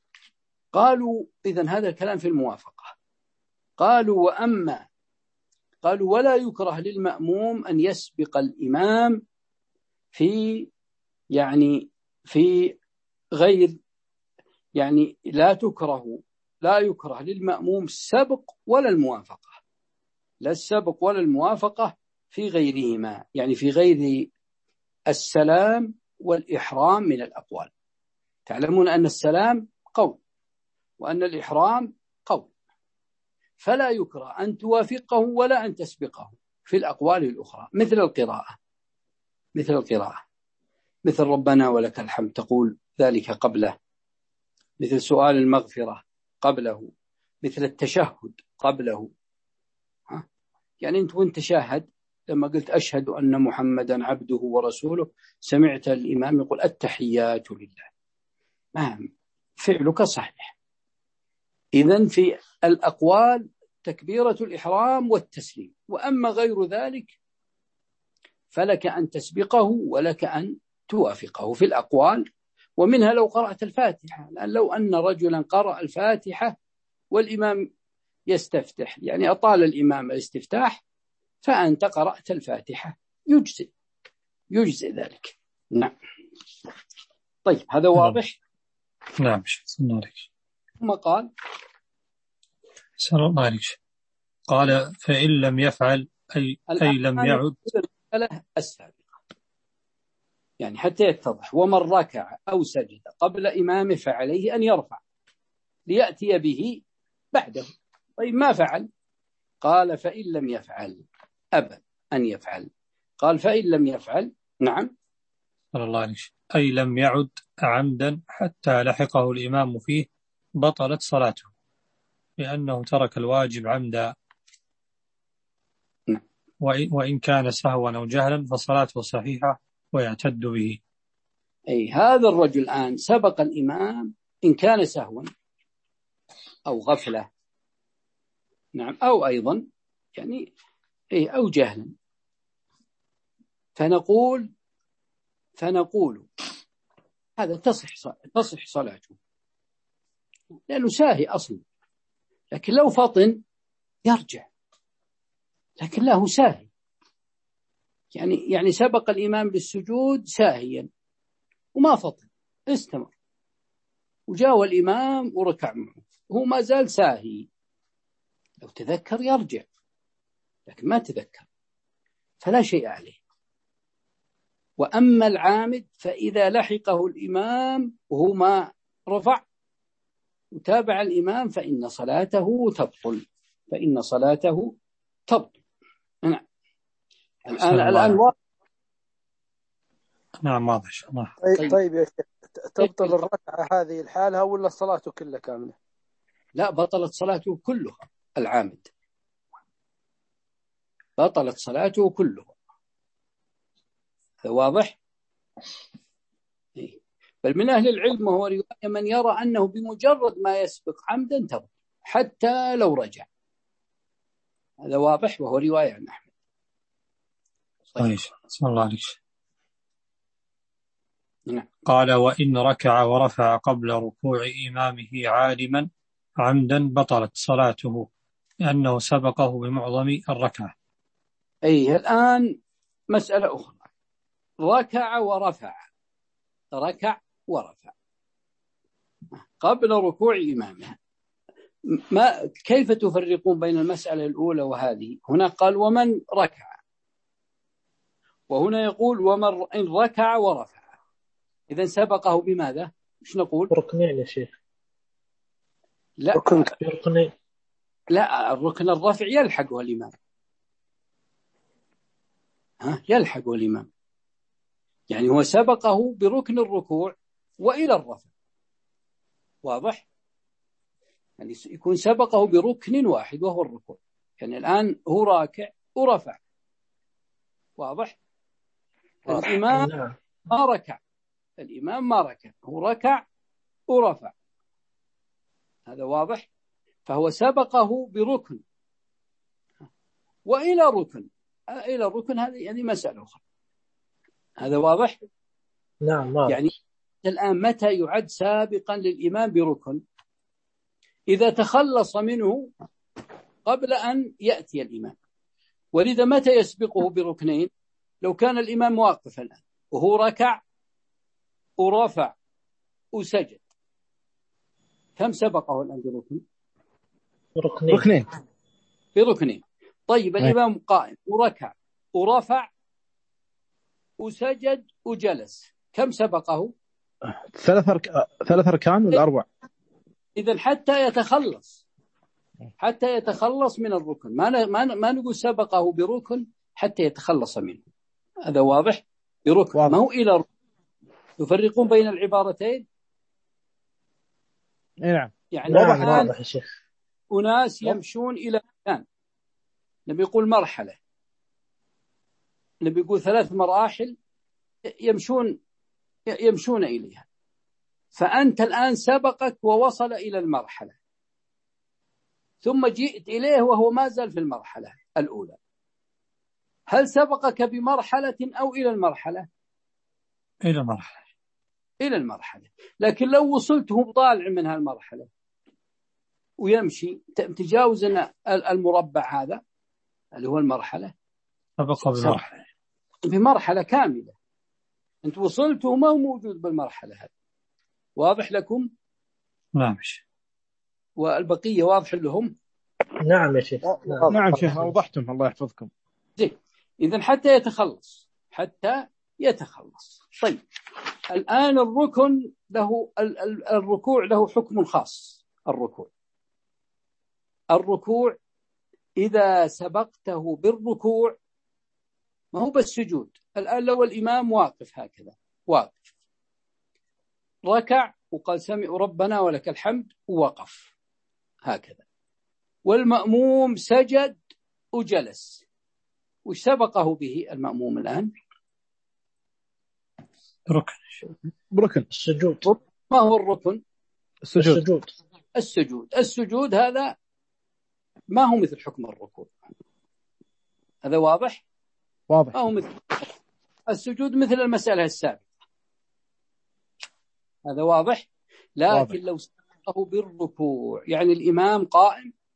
قالوا إذن هذا الكلام في الموافقة. قالوا وأما قالوا ولا يكره للمأموم أن يسبق الإمام في يعني في غير يعني لا تكره لا يكره للمأموم السبق ولا الموافقة، لا السبق ولا الموافقة في غيرهما، يعني في غير السلام والإحرام من الأقوال. تعلمون أن السلام قول وأن الإحرام قول، فلا يكره أن توافقه ولا أن تسبقه في الأقوال الأخرى، مثل القراءة مثل القراءة مثل ربنا ولك الحمد تقول ذلك قبله، مثل سؤال المغفرة قبله، مثل التشهد قبله. ها؟ يعني أنت وانت تشهد لما قلت أشهد أن محمدا عبده ورسوله سمعت الإمام يقول التحيات لله، ما فعلك صحيح. إذن في الأقوال تكبيرة الإحرام والتسليم، وأما غير ذلك فلك أن تسبقه ولك أن توافقه في الأقوال. ومنها لو قرأت الفاتحة، لأن لو أن رجلا قرأ الفاتحة والإمام يستفتح، يعني أطال الإمام الاستفتاح فأنت قرأت الفاتحة يجزئ يجزئ ذلك. نعم. طيب هذا واضح؟ نعم. صلى الله عليه وسلم. ثم قال صلى الله عليه وسلم قال فإن لم يفعل أي, أي لم يعد له السابقة، يعني حتى يتضح. ومن ركع أو سجد قبل إمامه فعليه أن يرفع ليأتي به بعده. طيب ما فعل؟ قال فإن لم يفعل أبى أن يفعل. قال فإن لم يفعل نعم صلى الله عليه وسلم أي لم يعد عمدا حتى لحقه الإمام فيه بطلت صلاته لأنه ترك الواجب عمدا. نعم. وإن كان سهوا أو جهلا فصلاته صحيحة ويعتد به. أي هذا الرجل الآن سبق الإمام إن كان سهوا أو غفلة نعم أو أيضا يعني إيه أو جهلا، فنقول فنقول هذا تصح تصح صلاته لأنه ساهي أصلا، لكن لو فطن يرجع، لكن لا هو ساهي، يعني يعني سبق الإمام للسجود ساهيا وما فطن، استمر وجاء الإمام وركع معه، هو ما زال ساهي، لو تذكر يرجع، لكن ما تذكر فلا شيء عليه. وأما العامد فإذا لحقه الإمام وهو ما رفع وتابع الإمام فإن صلاته تبطل، فإن صلاته تبطل. نعم. الآن الآن واضح. نعم واضح. الله. طيب, طيب يا شيخ، تبطل الركعة هذه الحالة ولا الصلاة كلها كاملة؟ لا، بطلت صلاته كلها. العامد بطلت صلاته كلها، واضح؟ بل من أهل العلم وهو رواية من يرى أنه بمجرد ما يسبق عمدا تبطل حتى لو رجع، هذا واضح وهو رواية عن أحمد. طيب بسم الله عليك. نعم. قال وإن ركع ورفع قبل ركوع إمامه عالما عمدا بطلت صلاته لأنه سبقه بمعظم الركعة. أي الآن مسألة أخرى، ركع ورفع، ركع ورفع قبل ركوع إمامه، ما كيف تفرقون بين المسألة الأولى وهذه؟ هنا قال ومن ركع، وهنا يقول ومن إن ركع ورفع، إذن سبقه بماذا؟ مش نقول ركنين يا شيخ؟ لا ركن ركنين. لا، الركن الرفع يلحقه الإمام، ها يلحقه الإمام، يعني هو سبقه بركن الركوع وإلى الرفع، واضح؟ يعني يكون سبقه بركن واحد وهو الركوع، يعني الآن هو راكع ورفع، واضح؟ الإمام ما ركع، الإمام ما ركع، هو ركع ورفع، هذا واضح؟ فهو سبقه بركن وإلى ركن، إلى الركن هذه يعني مسألة أخرى، هذا واضح؟ نعم واضح. يعني الآن متى يعد سابقا للإمام بركن؟ إذا تخلص منه قبل أن يأتي الإمام، ولذا متى يسبقه بركنين؟ لو كان الإمام واقفا الآن وهو ركع ورفع وسجد، كم سبقه الآن بركن؟ ركنين. ركنين بركنين. طيب الإمام قائم وركع ورفع وسجد وجلس، كم سبقه؟ ثلاث أرك... ثلاث أركان ولا أربع؟ إذن حتى يتخلص حتى يتخلص من الركن، ما ن... ما, ن... ما نقول سبقه بركن حتى يتخلص منه، هذا واضح؟ بركن واضح. ما هو إلى ركن. يفرقون بين العبارتين؟ نعم يعني واضح واضح يا شيخ. أناس يمشون إلى مكان، نبي يقول مرحلة، نبي يقول ثلاث مراحل يمشون يمشون إليها، فأنت الآن سبقك ووصل إلى المرحلة، ثم جئت إليه وهو ما زال في المرحلة الأولى، هل سبقك بمرحلة أو إلى المرحلة؟ إلى المرحلة. إلى المرحلة. لكن لو وصلته طالع من هالمرحلة ويمشي تجاوز المربع هذا اللي هو المرحلة، سبق بمرحلة بمرحلة كاملة، أنت وصلت وما هو موجود بالمرحلة هذه، واضح لكم؟ نعم. والبقية واضح لهم؟ نعم يا شيخ. نعم, نعم شيخ أوضحتم، الله يحفظكم. زين، إذن حتى يتخلص حتى يتخلص. طيب الآن الركن له الركوع له حكم خاص. الركوع الركوع إذا سبقته بالركوع ما هو بالسجود، الآن لو الإمام واقف هكذا واقف ركع وقال سمع ربنا ولك الحمد ووقف هكذا، والمأموم سجد وجلس، وش سبقه به المأموم الآن؟ ركن. بركن السجود. ما هو الركن؟ السجود. السجود السجود السجود هذا ما هو مثل حكم الركوع، هذا واضح؟ واضح. ما هو مثل السجود، مثل المسألة السابقة، هذا واضح. لكن واضح. لو سبقه بالركوع، يعني الإمام قائم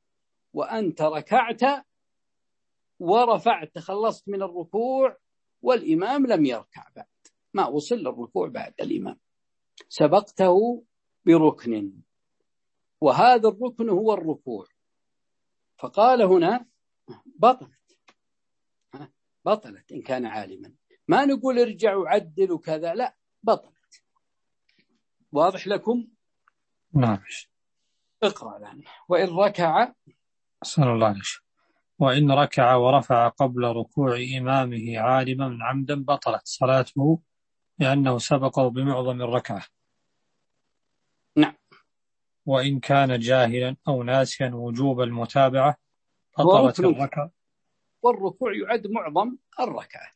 وأنت ركعت ورفعت، تخلصت من الركوع والإمام لم يركع بعد، ما وصل للركوع بعد الإمام، سبقته بركن، وهذا الركن هو الركوع. فقال هنا بطلت بطلت إن كان عالما، ما نقول ارجع وعدل وكذا، لا، بطلت. واضح لكم؟ نعم. اقرأ الآن. وإن ركع صلى الله عليه وسلم وإن ركع ورفع قبل ركوع إمامه عالما عمدا بطلت صلاته لأنه سبقه بمعظم الركعة. نعم. وإن كان جاهلا أو ناسيا وجوب المتابعة بطلت الركعة، والركوع يعد معظم الركعة،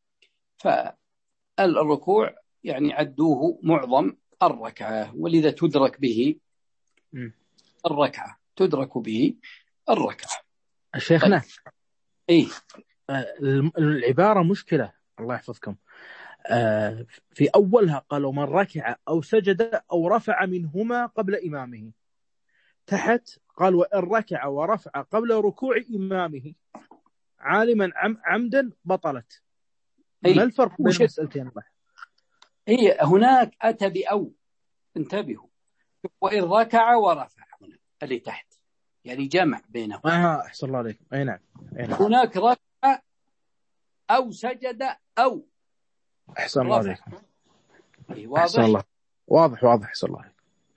فالركوع يعني عدوه معظم الركعة، ولذا تدرك به الركعة، تدرك به الركعة. شيخنا طيب. إيه؟ العبارة مشكلة، الله يحفظكم. في أولها قالوا من ركع أو سجد أو رفع منهما قبل إمامه، تحت قال وإن ركع ورفع قبل ركوع إمامه عالما عم عمدا بطلت. إيه؟ ما الفرق بين المسألتين؟ هي هناك أتى بأو، انتبهوا، وإن ركع ورفع هنا اللي تحت يعني جمع بينهم. آه أحسن الله عليكم. أي نعم. أي نعم. هناك ركع أو سجد أو أحسن الله عليكم. إيه واضح؟ أحسن الله. واضح واضح. أحسن الله.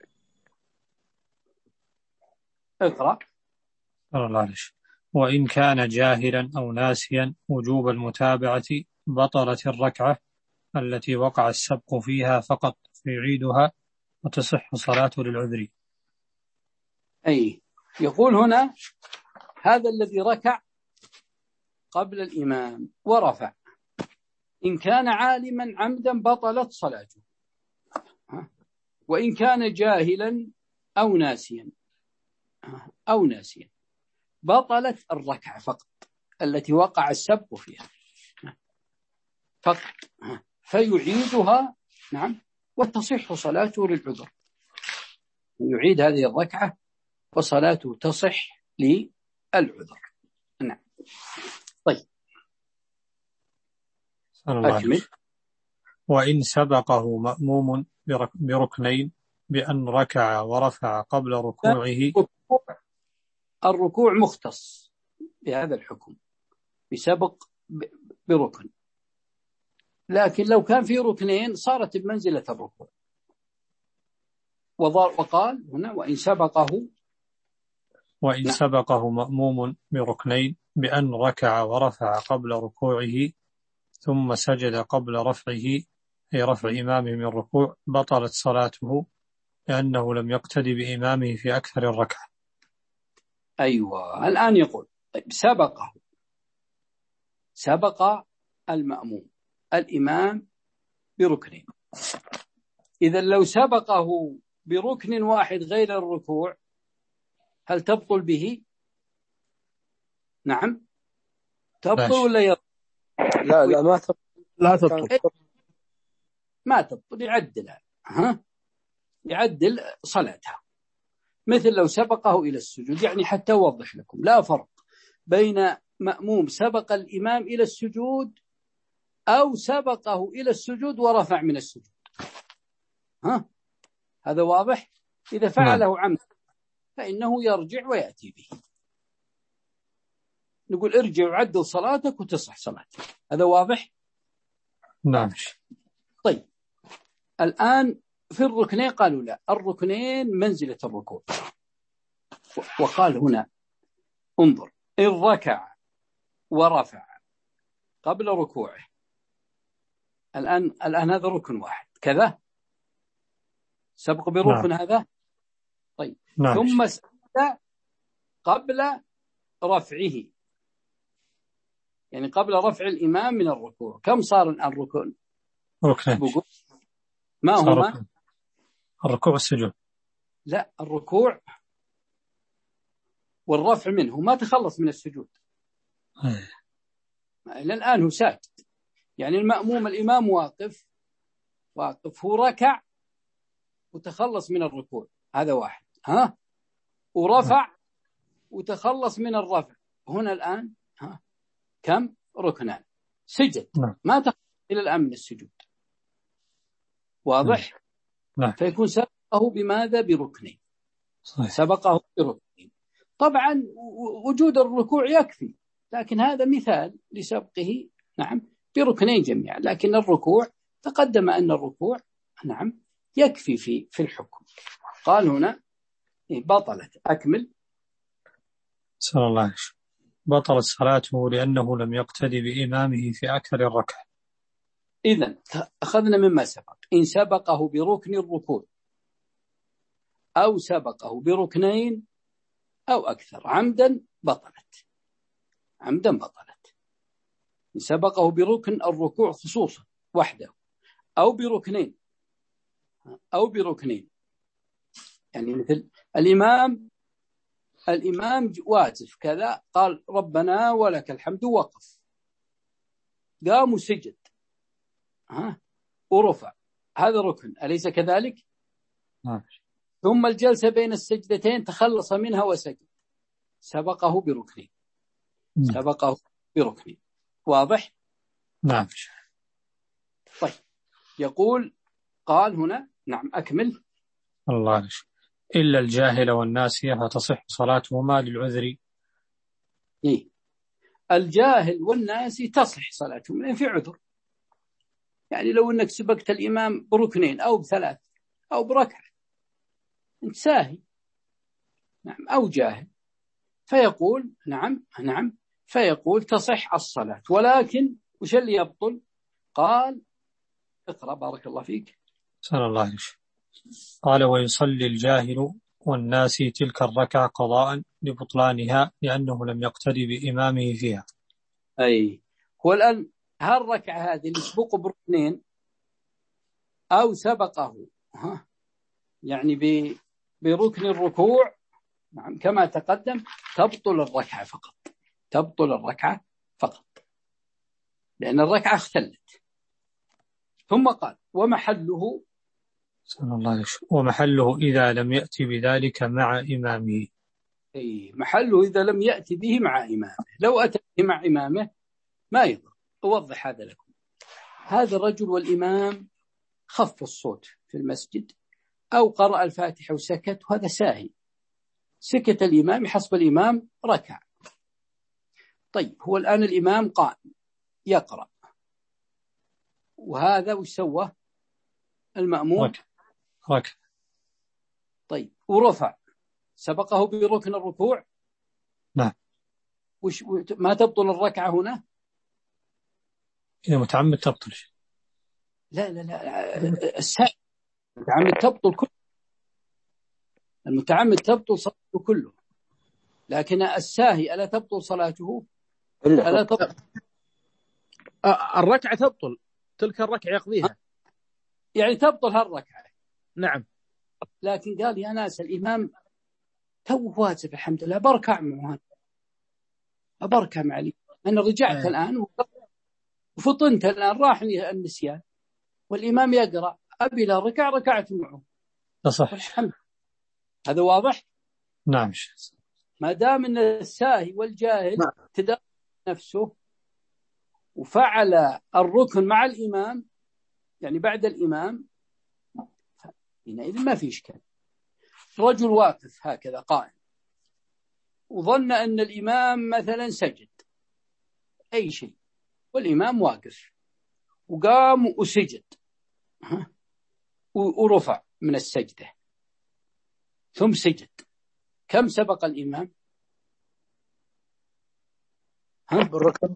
اقرأ. صلى الله عليه وسلم وإن كان جاهلا أو ناسيا وجوب المتابعة بطلت الركعة التي وقع السبق فيها فقط فيعيدها وتصح صلاته للعذر. أي يقول هنا هذا الذي ركع قبل الإمام ورفع إن كان عالما عمدا بطلت صلاته، وإن كان جاهلا أو ناسيا أو ناسيا بطلت الركعة فقط التي وقع السبق فيها فقط، فيعيدها. نعم. وتصح صلاته للعذر، يعيد هذه الركعة وصلاته تصح للعذر. نعم. طيب أكمل. وإن سبقه مأموم بركنين بأن ركع ورفع قبل ركوعه، الركوع مختص بهذا الحكم بسبق بركن، لكن لو كان في ركنين صارت بمنزلة الركوع. وقال هنا وإن سبقه وإن نعم. سبقه مأموم بركنين بأن ركع ورفع قبل ركوعه ثم سجد قبل رفعه أي رفع إمامه من الركوع بطلت صلاته لأنه لم يقتدي بإمامه في أكثر الركعة. أيوة الآن يقول طيب سبقه سبق المأموم الإمام بركنين، إذا لو سبقه بركن واحد غير الركوع هل تبطل به؟ نعم تبطل ولا يبطل؟ لا لا ما تبطل. لا تبطل. ما تبطل، يعدلها. ها يعدل صلاتها، مثل لو سبقه إلى السجود. يعني حتى أوضح لكم لا فرق بين مأموم سبق الإمام إلى السجود أو سبقه إلى السجود ورفع من السجود. ها هذا واضح؟ إذا فعله عمد فإنه يرجع ويأتي به، نقول ارجع وعدل صلاتك وتصح صلاتك. هذا واضح؟ نعم. طيب الآن في الركنين قالوا لا، الركنين منزلة الركوع. وقال هنا انظر إن ركع ورفع قبل ركوعه، الآن الآن هذا ركن واحد كذا سبق بركن. نعم. هذا طيب. نعم. ثم سجد قبل رفعه، يعني قبل رفع الإمام من الركوع. كم صار الآن ركن؟ ركن. ما هما؟ الركوع والسجود. لا، الركوع والرفع منه، ما تخلص من السجود. إلى الآن هو ساجد، يعني المأموم الإمام واقف واقف هو ركع وتخلص من الركوع، هذا واحد. ها ورفع وتخلص من الرفع، هنا الآن ها كم ركنان؟ سجد، نعم. ما تخلص إلى الآن من السجود، واضح؟ نعم. فيكون سبقه بماذا؟ بركنين. صحيح. سبقه بركنين. طبعا وجود الركوع يكفي، لكن هذا مثال لسبقه نعم بركنين جميعا، لكن الركوع تقدم أن الركوع نعم يكفي في في الحكم. قال هنا بطلت. أكمل. صلى الله عليه وسلم. بطلت صلاته لأنه لم يقتدي بإمامه في أكثر الركعة. إذن أخذنا مما سبق، إن سبقه بركن الركوع أو سبقه بركنين أو أكثر عمدا بطلت، عمدا بطلت. إن سبقه بركن الركوع خصوصا وحده أو بركنين أو بركنين، يعني مثل الإمام الإمام واقف كذا قال ربنا ولك الحمد، وقف، قام وسجد ها ورفع، هذا ركن أليس كذلك؟ نعم. ثم الجلسة بين السجدتين تخلص منها وسجد، سبقه بركنين. سبقه بركنين، واضح؟ نعم. طيب يقول قال هنا نعم أكمل. الله عليه. إلا الجاهل والناسية فتصح صلاتهما للعذر. إيه؟ الجاهل والناسي تصح صلاتهم لأن في عذر، يعني لو أنك سبقت الإمام بركنين أو بثلاث أو بركعة أنت ساهي نعم أو جاهل، فيقول نعم نعم فيقول تصح الصلاة، ولكن وش اللي يبطل؟ قال اقرأ بارك الله فيك. صلى الله عليه وسلم. قال ويصلي الجاهل والناسي تلك الركعة قضاء لبطلانها لأنه لم يقتدي بإمامه فيها. أي هو الآن هالركعة هذه اللي سبقه بركنين أو سبقه ها يعني بركن الركوع نعم كما تقدم تبطل الركعة فقط، تبطل الركعة فقط لأن الركعة اختلت. ثم قال ومحله صلى الله عليه وسلم ومحله إذا لم يأتي بذلك مع إمامه. أي محله إذا لم يأتي به مع إمامه، لو أتى به مع إمامه ما يضر. أوضح هذا لكم. هذا الرجل والإمام خف الصوت في المسجد أو قرأ الفاتحة وسكت، وهذا ساهي، سكت الإمام حسب الإمام ركع. طيب هو الآن الإمام قائم يقرأ، وهذا وش سوى المأموم؟ ركع. ركع. طيب ورفع، سبقه بركن الركوع. نعم. وش ما تبطل الركعة هنا؟ إذا متعمد تبطل. لا لا لا الساهي المتعمد تبطل كله، المتعمد تبطل صلاته كله، لكن الساهي ألا تبطل صلاته؟ ألا تبطل. الركعة تبطل، تلك الركعة يقضيها، يعني تبطل هالركعة. نعم. لكن قال يا ناس الإمام تو واجب الحمد لله بركع معه، أبركع مع لي أنا رجعت الآن وفطنت الآن راحني النسيان والإمام يقرأ أبي لا ركع ركعت معه صح. الحمد. هذا واضح؟ نعم. ما دام أن الساهي والجاهل تدرب نفسه وفعل الركن مع الإمام يعني بعد الإمام حينئذ ما في إشكال. رجل واقف هكذا قائم وظن أن الإمام مثلا سجد أي شيء والإمام واقف وقام وسجد ورفع من السجدة ثم سجد، كم سبق الإمام؟ بركن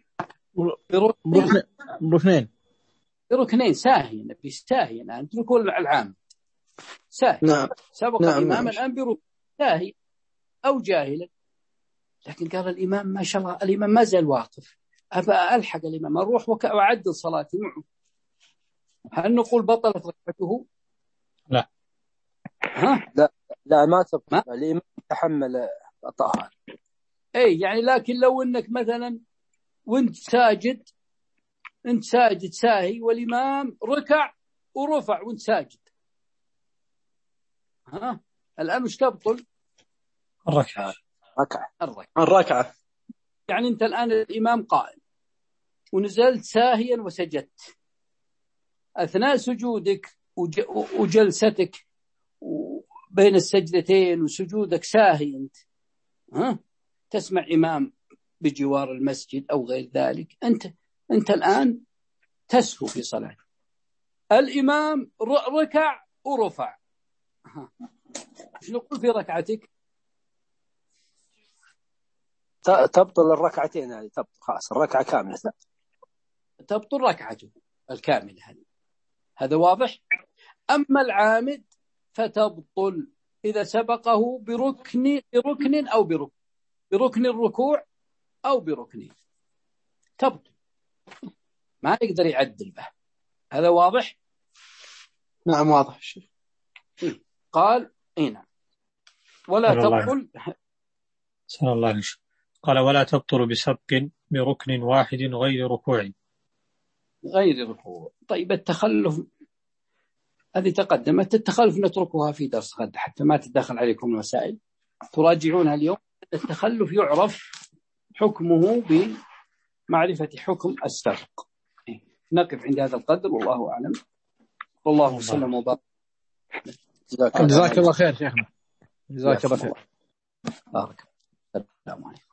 بركنين بركنين ساهي نبي ساهي الآن اتركوا العام ساهي. نعم. سبق نعم. الإمام نعم. الآن بركن ساهي أو جاهلا، لكن قال الإمام ما شاء الله الإمام ما زال واقف، أبا ألحق الإمام أروح وأعدل صلاتي معه، هل نقول بطلت ركعته؟ لا. ها؟ لا لا ما تبطل، الإمام تحمل خطأها. أي يعني لكن لو أنك مثلا وانت ساجد انت ساجد ساهي والإمام ركع ورفع وانت ساجد، ها الآن وش تبطل؟ الركعة. ركعة الركعة. الركعة. يعني أنت الآن الإمام قائم ونزلت ساهيا وسجدت، أثناء سجودك وجلستك بين السجدتين وسجودك ساهي أنت، ها تسمع إمام بجوار المسجد أو غير ذلك، أنت أنت الآن تسهو في صلاة الإمام، ركع ورفع، شو نقول في ركعتك؟ تبطل الركعتين هذه، تبطل خلاص الركعة كاملة، تبطل ركعته الكاملة هذه، هذا واضح. أما العامد فتبطل إذا سبقه بركن بركن أو بركن بركن الركوع أو بركنه، تبطل، ما يقدر يعدل به. هذا واضح؟ نعم واضح الشيخ. قال هنا ولا تبطل. صلى الله عليه وسلم قال ولا تبطل بسبق بركن واحد غير ركوع. غير ركوع. طيب التخلف هذه تقدمت، التخلف نتركها في درس غد حتى ما تدخل عليكم المسائل، تراجعونها اليوم. التخلف يعرف حكمه بمعرفة حكم السبق. نقف عند هذا القدر والله أعلم. والله وسلم وبارك. جزاك الله خير شيخنا. جزاك الله خير. بارك. السلام عليكم.